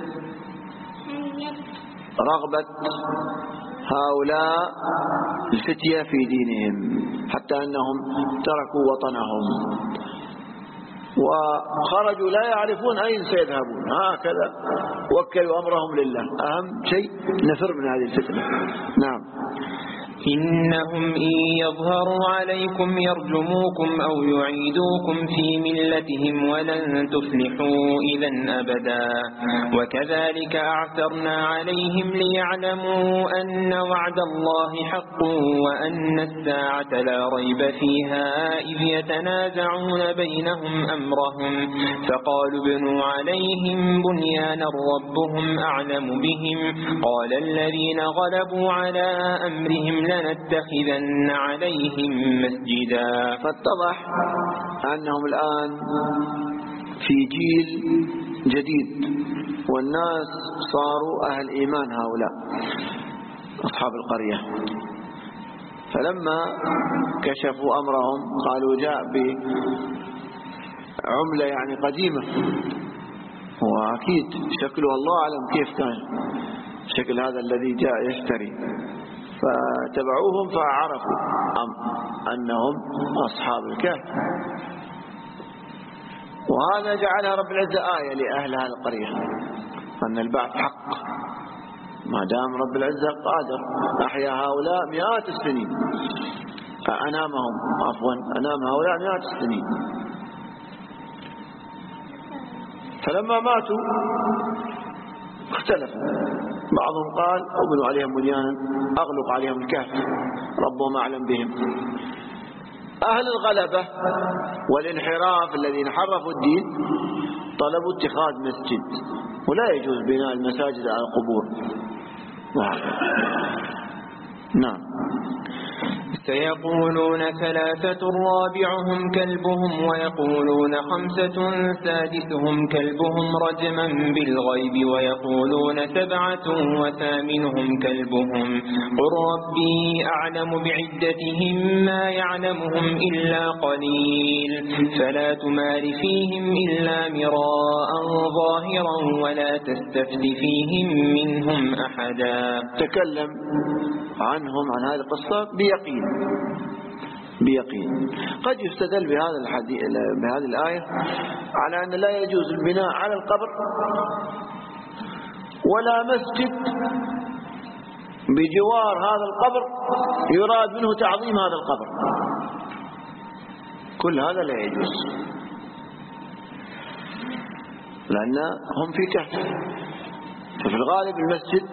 رغبة هؤلاء الفتية في دينهم حتى أنهم تركوا وطنهم وخرجوا لا يعرفون أين سيذهبون، هكذا وكلوا أمرهم لله. أهم شيء نفر من هذه الفتنة. نعم. إنهم إن يظهروا عليكم يرجموكم أو يعيدوكم في ملتهم ولن تفلحوا إذا أبدا. وكذلك أعثرنا عليهم ليعلموا أن وعد الله حق وأن الساعة لا ريب فيها إذ يتنازعون بينهم أمرهم فقالوا ابنوا عليهم بنيانا ربهم أعلم بهم قال الذين غلبوا على أمرهم لنتخذن عليهم مسجدا. فاتضح أنهم الآن في جيل جديد والناس صاروا أهل إيمان، هؤلاء أصحاب القرية. فلما كشفوا أمرهم قالوا جاء بعملة يعني قديمة، وأكيد شكله الله أعلم كيف كان شكل هذا الذي جاء يشتري. فتبعوهم فعرفوا أنهم أصحاب الكهف. وهذا جعلها رب العزة آية لأهل هذه القرية أن البعث حق، ما دام رب العزة قادر أحيا هؤلاء مئات السنين، أنامهم عفوا أنام هؤلاء مئات السنين. فلما ماتوا اختلفوا، بعضهم قال ابنوا عليهم بنيانا أغلق عليهم الكهف ربهم أعلم بهم. أهل الغلبة والانحراف الذين حرفوا الدين طلبوا اتخاذ مسجد، ولا يجوز بناء المساجد على القبور. نعم. سيقولون ثلاثة رابعهم كلبهم ويقولون خمسة سادسهم كلبهم رجما بالغيب ويقولون سبعة وثامنهم كلبهم قل ربي أعلم بعدتهم ما يعلمهم إلا قليل فلا تمار فيهم إلا مراء ظاهرا ولا تستفت فيهم منهم أحدا. تكلم عنهم عن هذه القصة بيقين بيقين. قد يستدل بهذا الحديث بهذه الآية على أن لا يجوز البناء على القبر ولا مسجد بجوار هذا القبر يراد منه تعظيم هذا القبر، كل هذا لا يجوز، لأن هم في كهف، ففي الغالب المسجد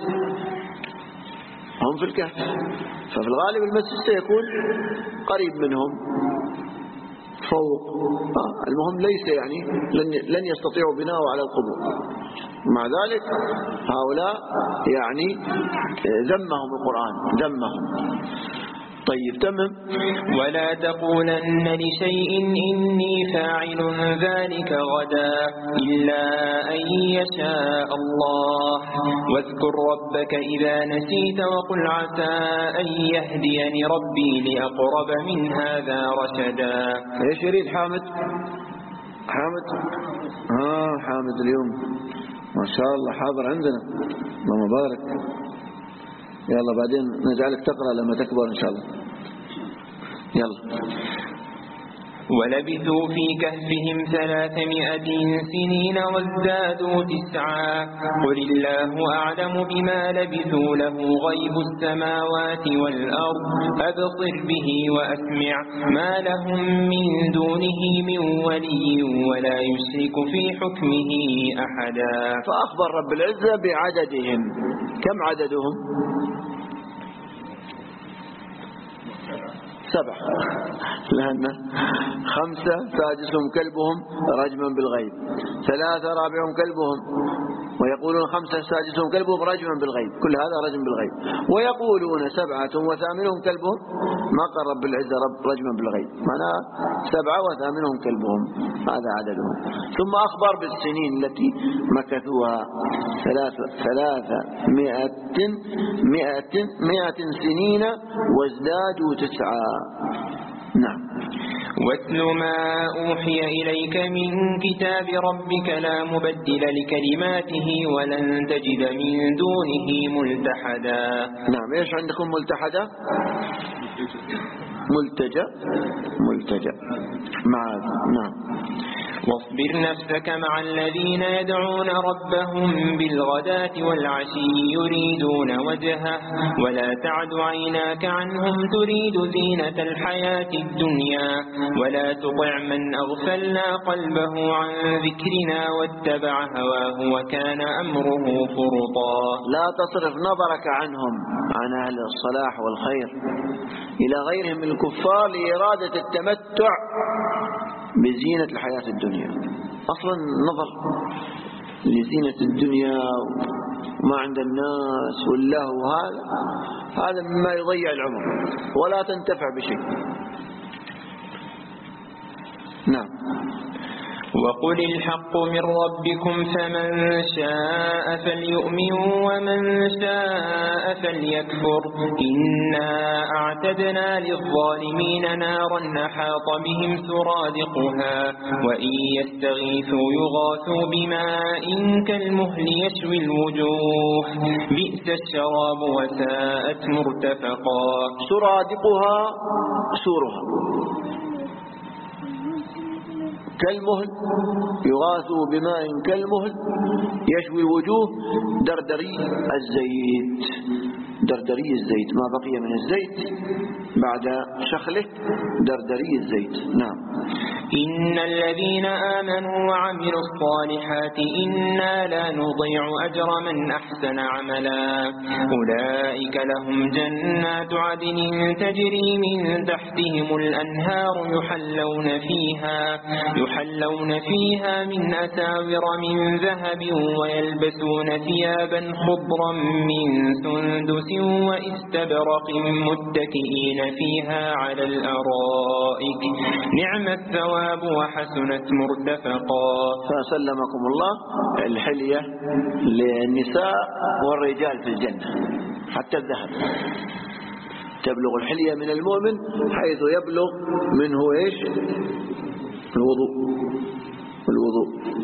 هم في الكهف، ففي الغالب المسجد سيكون قريب منهم فوق. آه المهم ليس يعني لن, لن يستطيعوا بناءه على القبور. مع ذلك هؤلاء يعني ذمهم القرآن ذمهم. طيب تمام. ولا تقولن لشيء إني فاعل ذلك غدا إلا أن يشاء الله واذكر ربك إذا نسيت وقل عسى أن يهديني ربي لأقرب من هذا رشدا. ايش يريد حامد؟ حامد ها آه حامد اليوم ما شاء الله حاضر عندنا، الله مبارك. يلا بعدين نجعلك تقرأ لما تكبر إن شاء الله. يلا. ولبثوا في كهفهم ثلاثمائة سنين وازدادوا تسعا قل الله أعلم بما لبثوا له غيب السماوات والأرض أبصر به وأسمع ما لهم من دونه من ولي ولا يشرك في حكمه أحدا. فأخبر رب العزة بعددهم. كم عددهم؟ سبع، لأن خمسة سادسهم كلبهم رجما بالغيب، ثلاثة رابعهم كلبهم، ويقولون خمسة سادسهم كلبهم رجما بالغيب، كل هذا رجم بالغيب، ويقولون سبعة وثامنهم كلبهم، ما قال رب العزة رب رجما بالغيب، معناها سبعة وثامنهم كلبهم، هذا عددهم. ثم أخبر بالسنين التي مكثوها ثلاثة ثلاثة مئة مئة مئة سنين وازدادوا تسعة. نعم. واتل ما أوحي إليك من كتاب ربك لا مبدل لكلماته ولن تجد من دونه ملتحدا. نعم. إيش عندكم ملتحدا؟ ملتجأ ملتجأ معاذ. نعم. واصبر نفسك مع الذين يدعون ربهم بالغداة والعشي يريدون وجهه ولا تعد عيناك عنهم تريد زينة الحياة الدنيا ولا تطع من أغفلنا قلبه عن ذكرنا واتبع هواه وكان أمره فرطا. لا تصرف نظرك عنهم عن أهل الصلاح والخير إلى غيرهم من الكفار لإرادة التمتع بزينة الحياة الدنيا. أصلا النظر لزينة الدنيا وما عند الناس واللهو هذا هذا مما يضيع العمر ولا تنتفع بشيء. نعم. وقل الحق من ربكم فمن شاء فليؤمن ومن شاء فليكفر إنا أعتدنا للظالمين نارا أحاط بهم سرادقها وإن يستغيثوا يغاثوا بماء كالمهل يشوي الوجوه بئس الشراب وساءت مرتفقا. سرادقها سورها كالمهل يغاثوا بماء كالمهل يشوي الوجوه دردري الزيت دردري الزيت ما بقي من الزيت بعد شخله دردري الزيت. نعم. إن الذين آمنوا وعملوا الصالحات إنا لا نضيع أجر من أحسن عملا أولئك لهم جنات عدن تجري من تحتهم الأنهار يحلون فيها يحلون فيها من أساور من ذهب ويلبسون ثيابا خضرا من سندس واستبرق متكئين فيها على الأرائك نعم الثواب وحسنت مرتفقا. فسلمكم الله الحلية للنساء والرجال في الجنة حتى الذهب تبلغ الحلية من المؤمن حيث يبلغ منه إيش الوضوء الوضوء.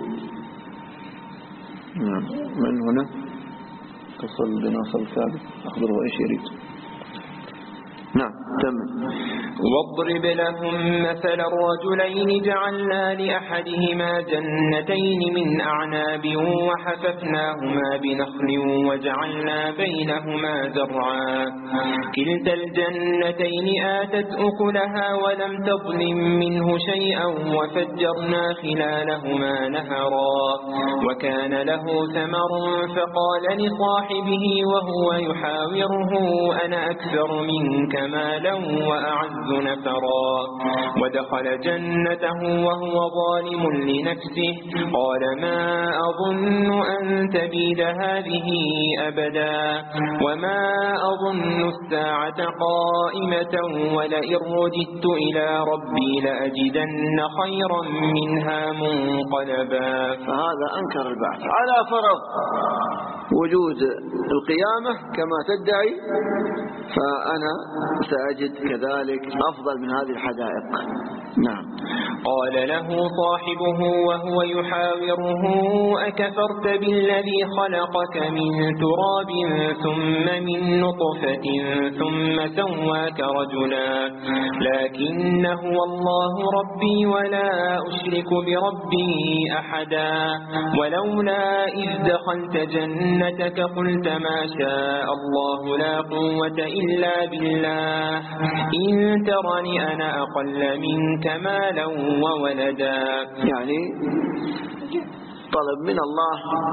من هنا تصل بناصر الثابت أخبره إيش يريد. نعم تم. واضرب لهم مثل الرجلين جعلنا لأحدهما جنتين من أعناب وحففناهما بنخل وجعلنا بينهما زرعا كلتا الجنتين آتت أكلها ولم تظلم منه شيئا وفجرنا خلالهما نهرا وكان له ثمر فقال لصاحبه وهو يحاوره أنا أكثر منك مالا وأعز نفرا ودخل جنته وهو ظالم لنفسه قال ما أظن أن تبيد هذه أبدا وما أظن الساعة قائمة ولئن رددت إلى ربي لأجدن خيرا منها منقلبا. فهذا أنكر البعث على فرض وجود القيامة كما تدعي فأنا سأجد كذلك أفضل من هذه الحدائق. نعم. قال له صاحبه وهو يحاوره أكفرت بالذي خلقك من تراب ثم من نطفة ثم سواك رجلا لكن هو الله ربي ولا أشرك بربي أحدا ولولا إذ دخلت جنتك قلت ما شاء الله لا قوة إلا بالله إن ترني أنا أقل منك مالا وولدا. يعني طلب من الله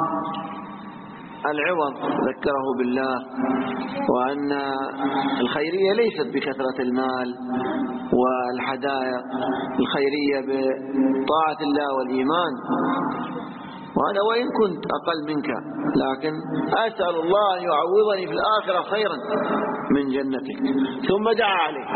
العوض ذكره بالله وأن الخيرية ليست بكثرة المال والهدايا الخيرية بطاعة الله والإيمان وأنا وإن كنت أقل منك لكن أسأل الله أن يعوضني في الآخرة خيرا من جنتك. ثم دعا عليه.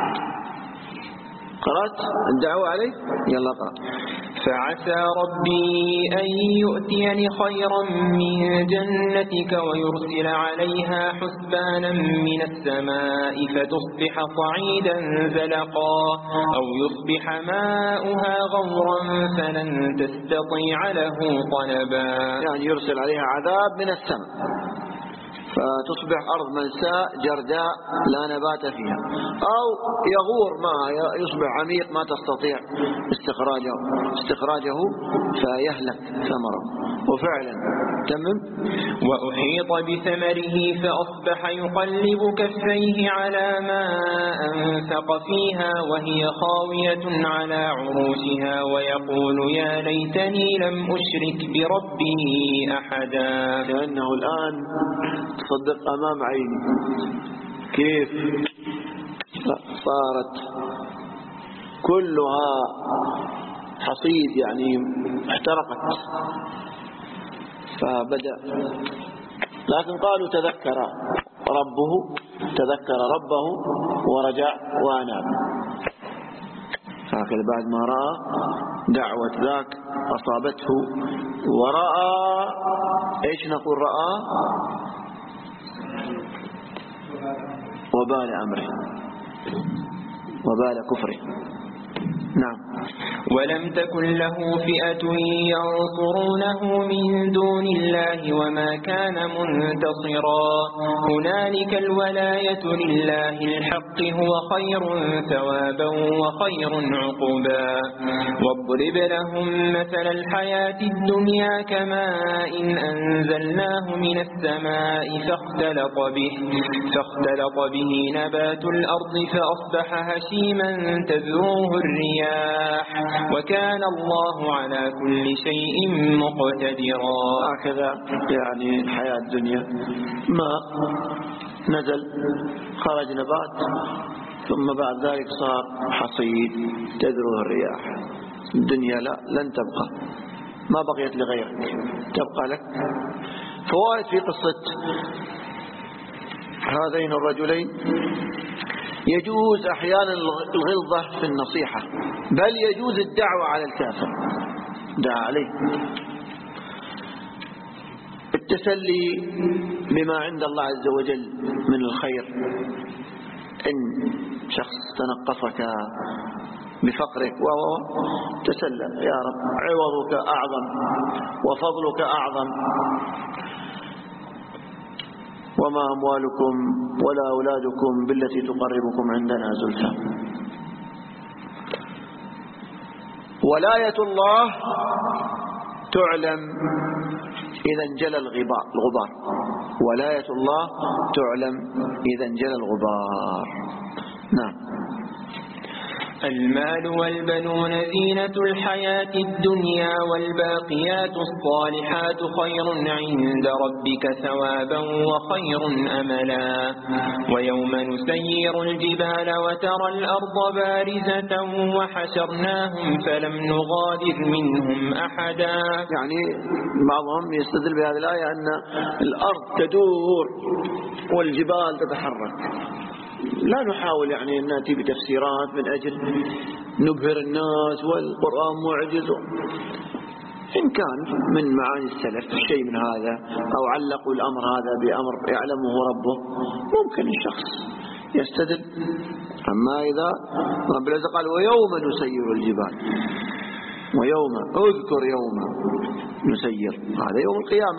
قرأت الدعوة عليه؟ يلا قرأ. فعسى ربي أن يؤتيني خيرا من جنتك ويرسل عليها حسبانا من السماء فتصبح صعيدا زلقا أو يصبح ماؤها غورا فلن تستطيع له طلبا. يعني يرسل عليها عذاب من السماء فتصبح أرض ملساء جرداء لا نبات فيها أو يغور ما يصبح عميق ما تستطيع استخراجه استخراجه فيهلك ثمره. وفعلا تمم. وأحيط بثمره فأصبح يقلب كفيه على ما أنفق فيها وهي خاوية على عروشها ويقول يا ليتني لم أشرك بربي أحدا. كأنه الآن تصدق أمام عيني كيف صارت كلها حصيد يعني احترقت فبدأ لكن قالوا تذكر ربه تذكر ربه ورجع وأناب. هكذا بعد ما رأى دعوة ذاك أصابته ورأى إيش نقول رأى وبال أمره وبال كفره. نعم. ولم تكن له فئة ينصرونه من دون الله وما كان منتصرا هنالك الولاية لله الحق هو خير ثوابا وخير عقبا. واضرب لهم مثل الحياة الدنيا كماء إن أنزلناه من السماء فاختلط به فاختلط به نبات الأرض فأصبح هشيما تذروه الرياح وكان الله على كل شيء مقتدرا. هكذا يعني الحياة الدنيا ماء نزل خرج نبات ثم بعد ذلك صار حصيد تذروه الرياح. الدنيا لا لن تبقى ما بقيت لغيرك تبقى لك. فوائد في قصة هذين الرجلين يجوز أحيانا الغلظة في النصيحة، بل يجوز الدعوة على الكافر دعا عليه، التسلي بما عند الله عز وجل من الخير. إن شخص تنقصك بفقرك وهو تسلم يا رب عوضك أعظم وفضلك أعظم، وما أموالكم ولا أولادكم بالتي تقربكم عندنا زلفى. ولاية الله تعلم إذا انجلى الغبار، ولاية الله تعلم إذا انجلى الغبار. نعم. المال والبنون زينة الحياة الدنيا والباقيات الصالحات خير عند ربك ثوابا وخير أملا. ويوم نسير الجبال وترى الأرض بارزة وحشرناهم فلم نغادر منهم أحدا. يعني بعضهم يستدل بهذه الآية أن الأرض تدور والجبال تتحرك. لا نحاول يعني أن نأتي بتفسيرات من أجل نبهر الناس والقرآن معجز. إن كان من معاني السلف شيء من هذا أو علقوا الأمر هذا بأمر يعلمه ربه ممكن الشخص يستدل. أما إذا رب العزة قال ويوم نسير الجبال، ويوم اذكر يوم نسير، هذا يوم القيامة.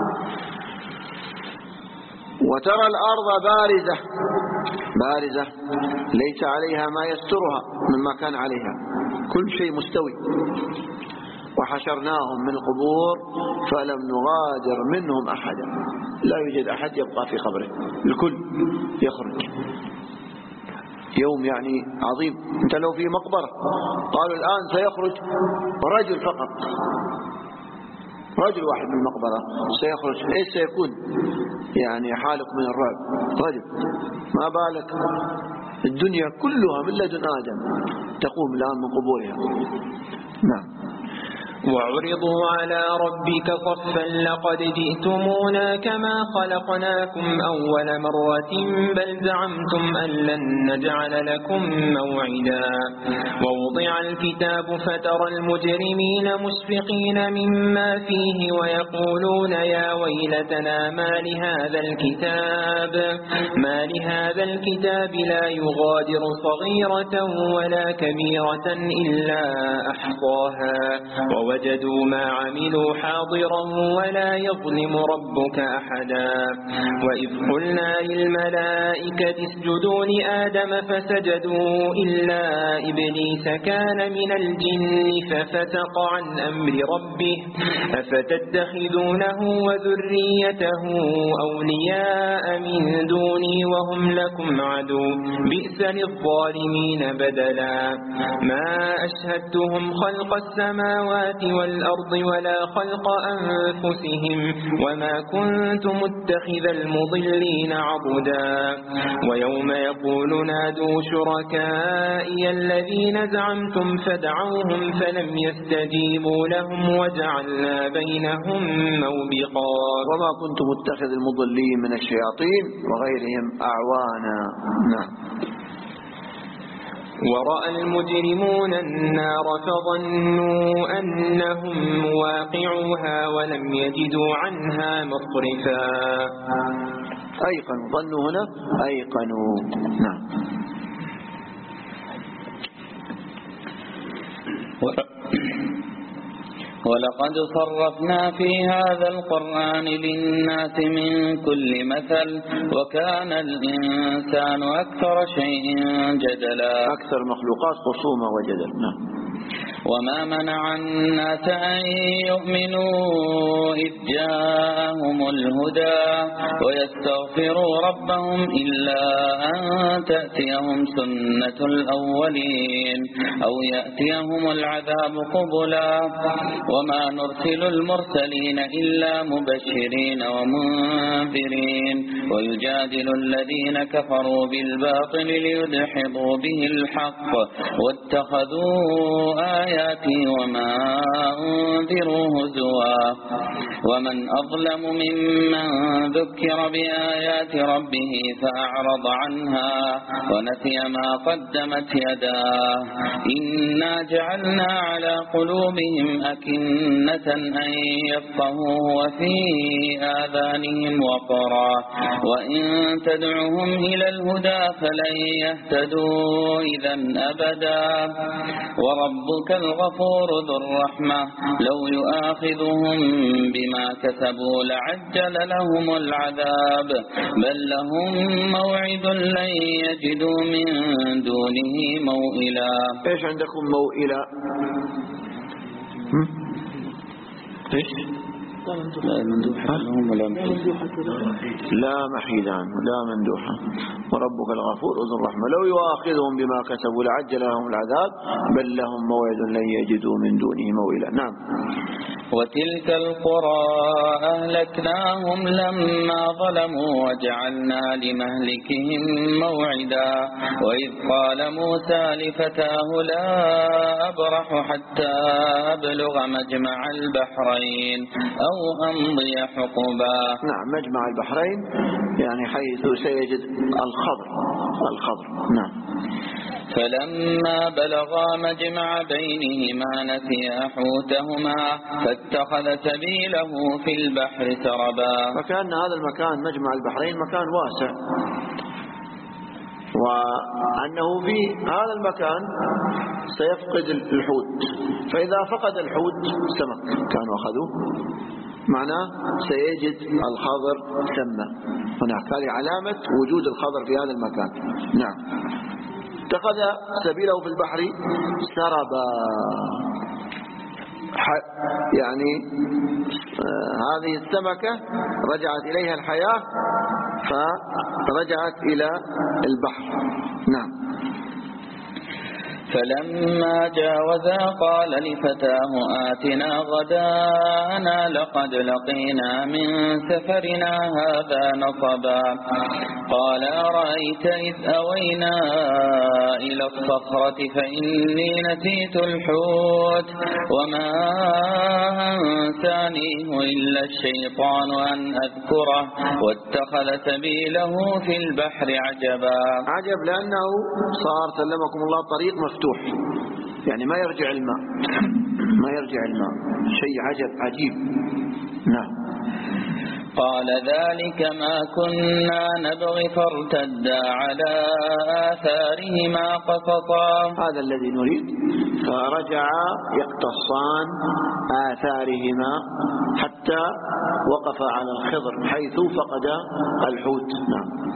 وترى الأرض بارزة، بارزة ليس عليها ما يسترها مما كان عليها، كل شيء مستوي. وحشرناهم من القبور فلم نغادر منهم أحدا، لا يوجد أحد يبقى في قبره، الكل يخرج. يوم يعني عظيم. انت لو في مقبرة قالوا الآن سيخرج رجل فقط، رجل واحد من المقبرة سيخرج، ايش سيكون؟ يعني حالك من الرعب. رجل، ما بالك الدنيا كلها من لدن آدم تقوم الآن من قبورها. نعم. وعرضوا على ربك صفا لقد جئتمونا كما خلقناكم أول مرة بل زعمتم أن لن نجعل لكم موعدا. ووضع الكتاب فترى المجرمين مشفقين مما فيه ويقولون يا ويلتنا ما لهذا الكتاب ما لهذا الكتاب لا يغادر صغيرة ولا كبيرة إلا أحصاها ووجدوا ما عملوا حاضرا ولا يظلم ربك أحدا. وإذ قلنا للملائكة اسجدوا لآدم فسجدوا إلا إبليس كان من الجن ففسق عن أمر ربه أفتتخذونه وذريته أولياء من دوني وهم لكم عدو بئس للظالمين بدلا. ما أشهدتهم خلق السماوات والأرض ولا خلق أنفسهم وما كنت متخذ المضلين عضدا. ويوم يقول نادوا شركائي الذين زعمتم فدعوهم فلم يستجيبوا لهم وجعلنا بينهم موبقا. وما كنت متخذ المضلين من الشياطين وغيرهم أعوانا. نعم. ورأى المجرمون النار فظنوا أنهم واقعوها ولم يجدوا عنها مصرفا. أيقنوا، ظنوا هنا أيقنوا. نعم. ولقد صرفنا في هذا القرآن للناس من كل مثل وكان الإنسان أكثر شيء جدلا. أكثر المخلوقات خصومة وجدل. نعم. وما منع الناس أن يؤمنوا إذ جاءهم الهدى ويستغفروا ربهم إلا أن تأتيهم سنة الأولين أو يأتيهم العذاب قبلا. وما نرسل المرسلين إلا مبشرين ومنذرين ويجادل الذين كفروا بالباطل ليدحضوا به الحق واتخذوا آية آياتي وما أنذروا هزوا ومن أظلم ممن ذكر بآيات ربه فأعرض عنها ونسي ما قدمت يداه إنا جعلنا على قلوبهم أكنة أن يفقهوه وفي آذانهم وقرا وإن تدعهم إلى الهدى فلن يهتدوا إذا أبدا وربك الغفور ذو الرحمة لو يؤاخذهم بما كسبوا لعجل لهم العذاب بل لهم موعد لن يجدوا من دونه موئلا. ايش عندكم موئلا؟ ايش؟ لا مندوحة لهم ولا مندوحة لا محيد عنه لا مندوحة. وربك الغفور ذو الرحمة لو يؤاخذهم بما كسبوا لعجل لهم العذاب بل لهم موعد لن يجدوا من دونه موئلا. نعم. وتلك القرى أهلكناهم لما ظلموا وجعلنا لمهلكهم موعدا وإذ قال موسى لفتاه لا أبرح حتى أبلغ مجمع البحرين أو أمضي حقبا. نعم مجمع البحرين يعني حيث سيجد الخضر الخضر. نعم. فلما بلغا مجمع بينهما نسيا حوتهما فاتخذ سبيله في البحر سربا. فكان هذا المكان مجمع البحرين مكان واسع وأنه في هذا المكان سيفقد الحوت فإذا فقد الحوت سمك كانوا أخذوه معناه سيجد الخضر ثم هناك. هذه علامة وجود الخضر في هذا المكان. نعم. اتخذ سبيله في البحر سربا يعني آه هذه السمكة رجعت إليها الحياة فرجعت إلى البحر. نعم. فلما جاوزا قال لفتاه آتنا غداءنا لقد لقينا من سفرنا هذا نصبا قال أرأيت إذ أوينا إلى الصخرة فإني نسيت الحوت وما أنسانيه إلا الشيطان أن أذكره واتخذ سبيله في البحر عجبا. عجب لأنه صار سلمكم الله طريق مفتوح يعني ما يرجع الماء ما يرجع الماء شيء عجب عجيب. نعم. قال ذلك ما كنا نبغي فارتدا على آثارهما قصصا. هذا الذي نريد. فرجعا يقتصان آثارهما حتى وقف على الخضر حيث فقد الحوت. نعم.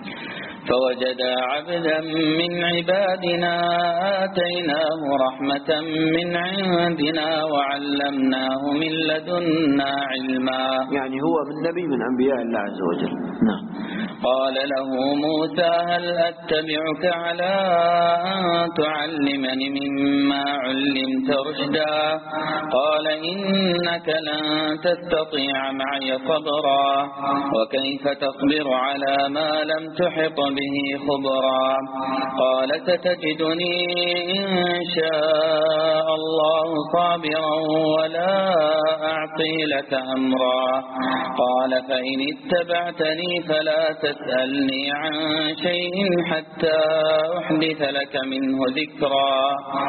فوجدا عبدا من عبادنا آتيناه رحمة من عندنا وعلمناه من لدنا علما. يعني هو من نبي من أنبياء الله عز وجل. نعم. قال له موسى هل أتبعك على أن تعلمني مما علمت رشدا قال إنك لن تستطيع معي صبرا وكيف تصبر على ما لم تحط به خبرا قال ستجدني إن شاء الله صابرا ولا أعصي لك أمرا قال فإن اتبعتني فلا تسألني عن شيء حتى أحدث لك منه ذكرا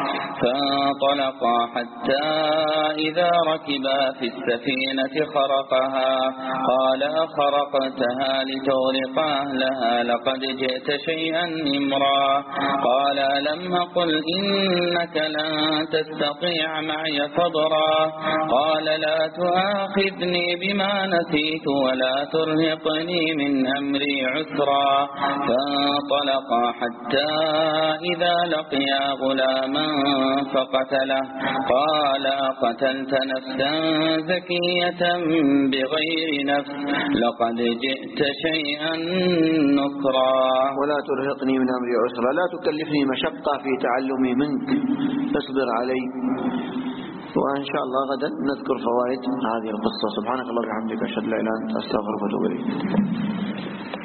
فانطلقا حتى إذا ركبا في السفينة خرقها قال أخرقتها لتغرق أهلها لقد جئت شيئا إمرا قال ألم أقل إنك لن تستطيع معي صبرا قال لا تؤاخذني بما نسيت ولا ترهقني من أمري عسرا فانطلقا حتى إذا لقيا غلاما فقتله قال قتلت نفسا زكية بغير نفس لقد جئت شيئا نكرا ولا ترهقني من أمري عسرا لا تكلفني مشقة في تعلمي منك اصبر علي. وإن شاء الله غدا نذكر فوائد هذه القصة. سبحانك الله وبحمدك أشهد أن لا إله إلا أنت أستغفرك وأتوب إليك.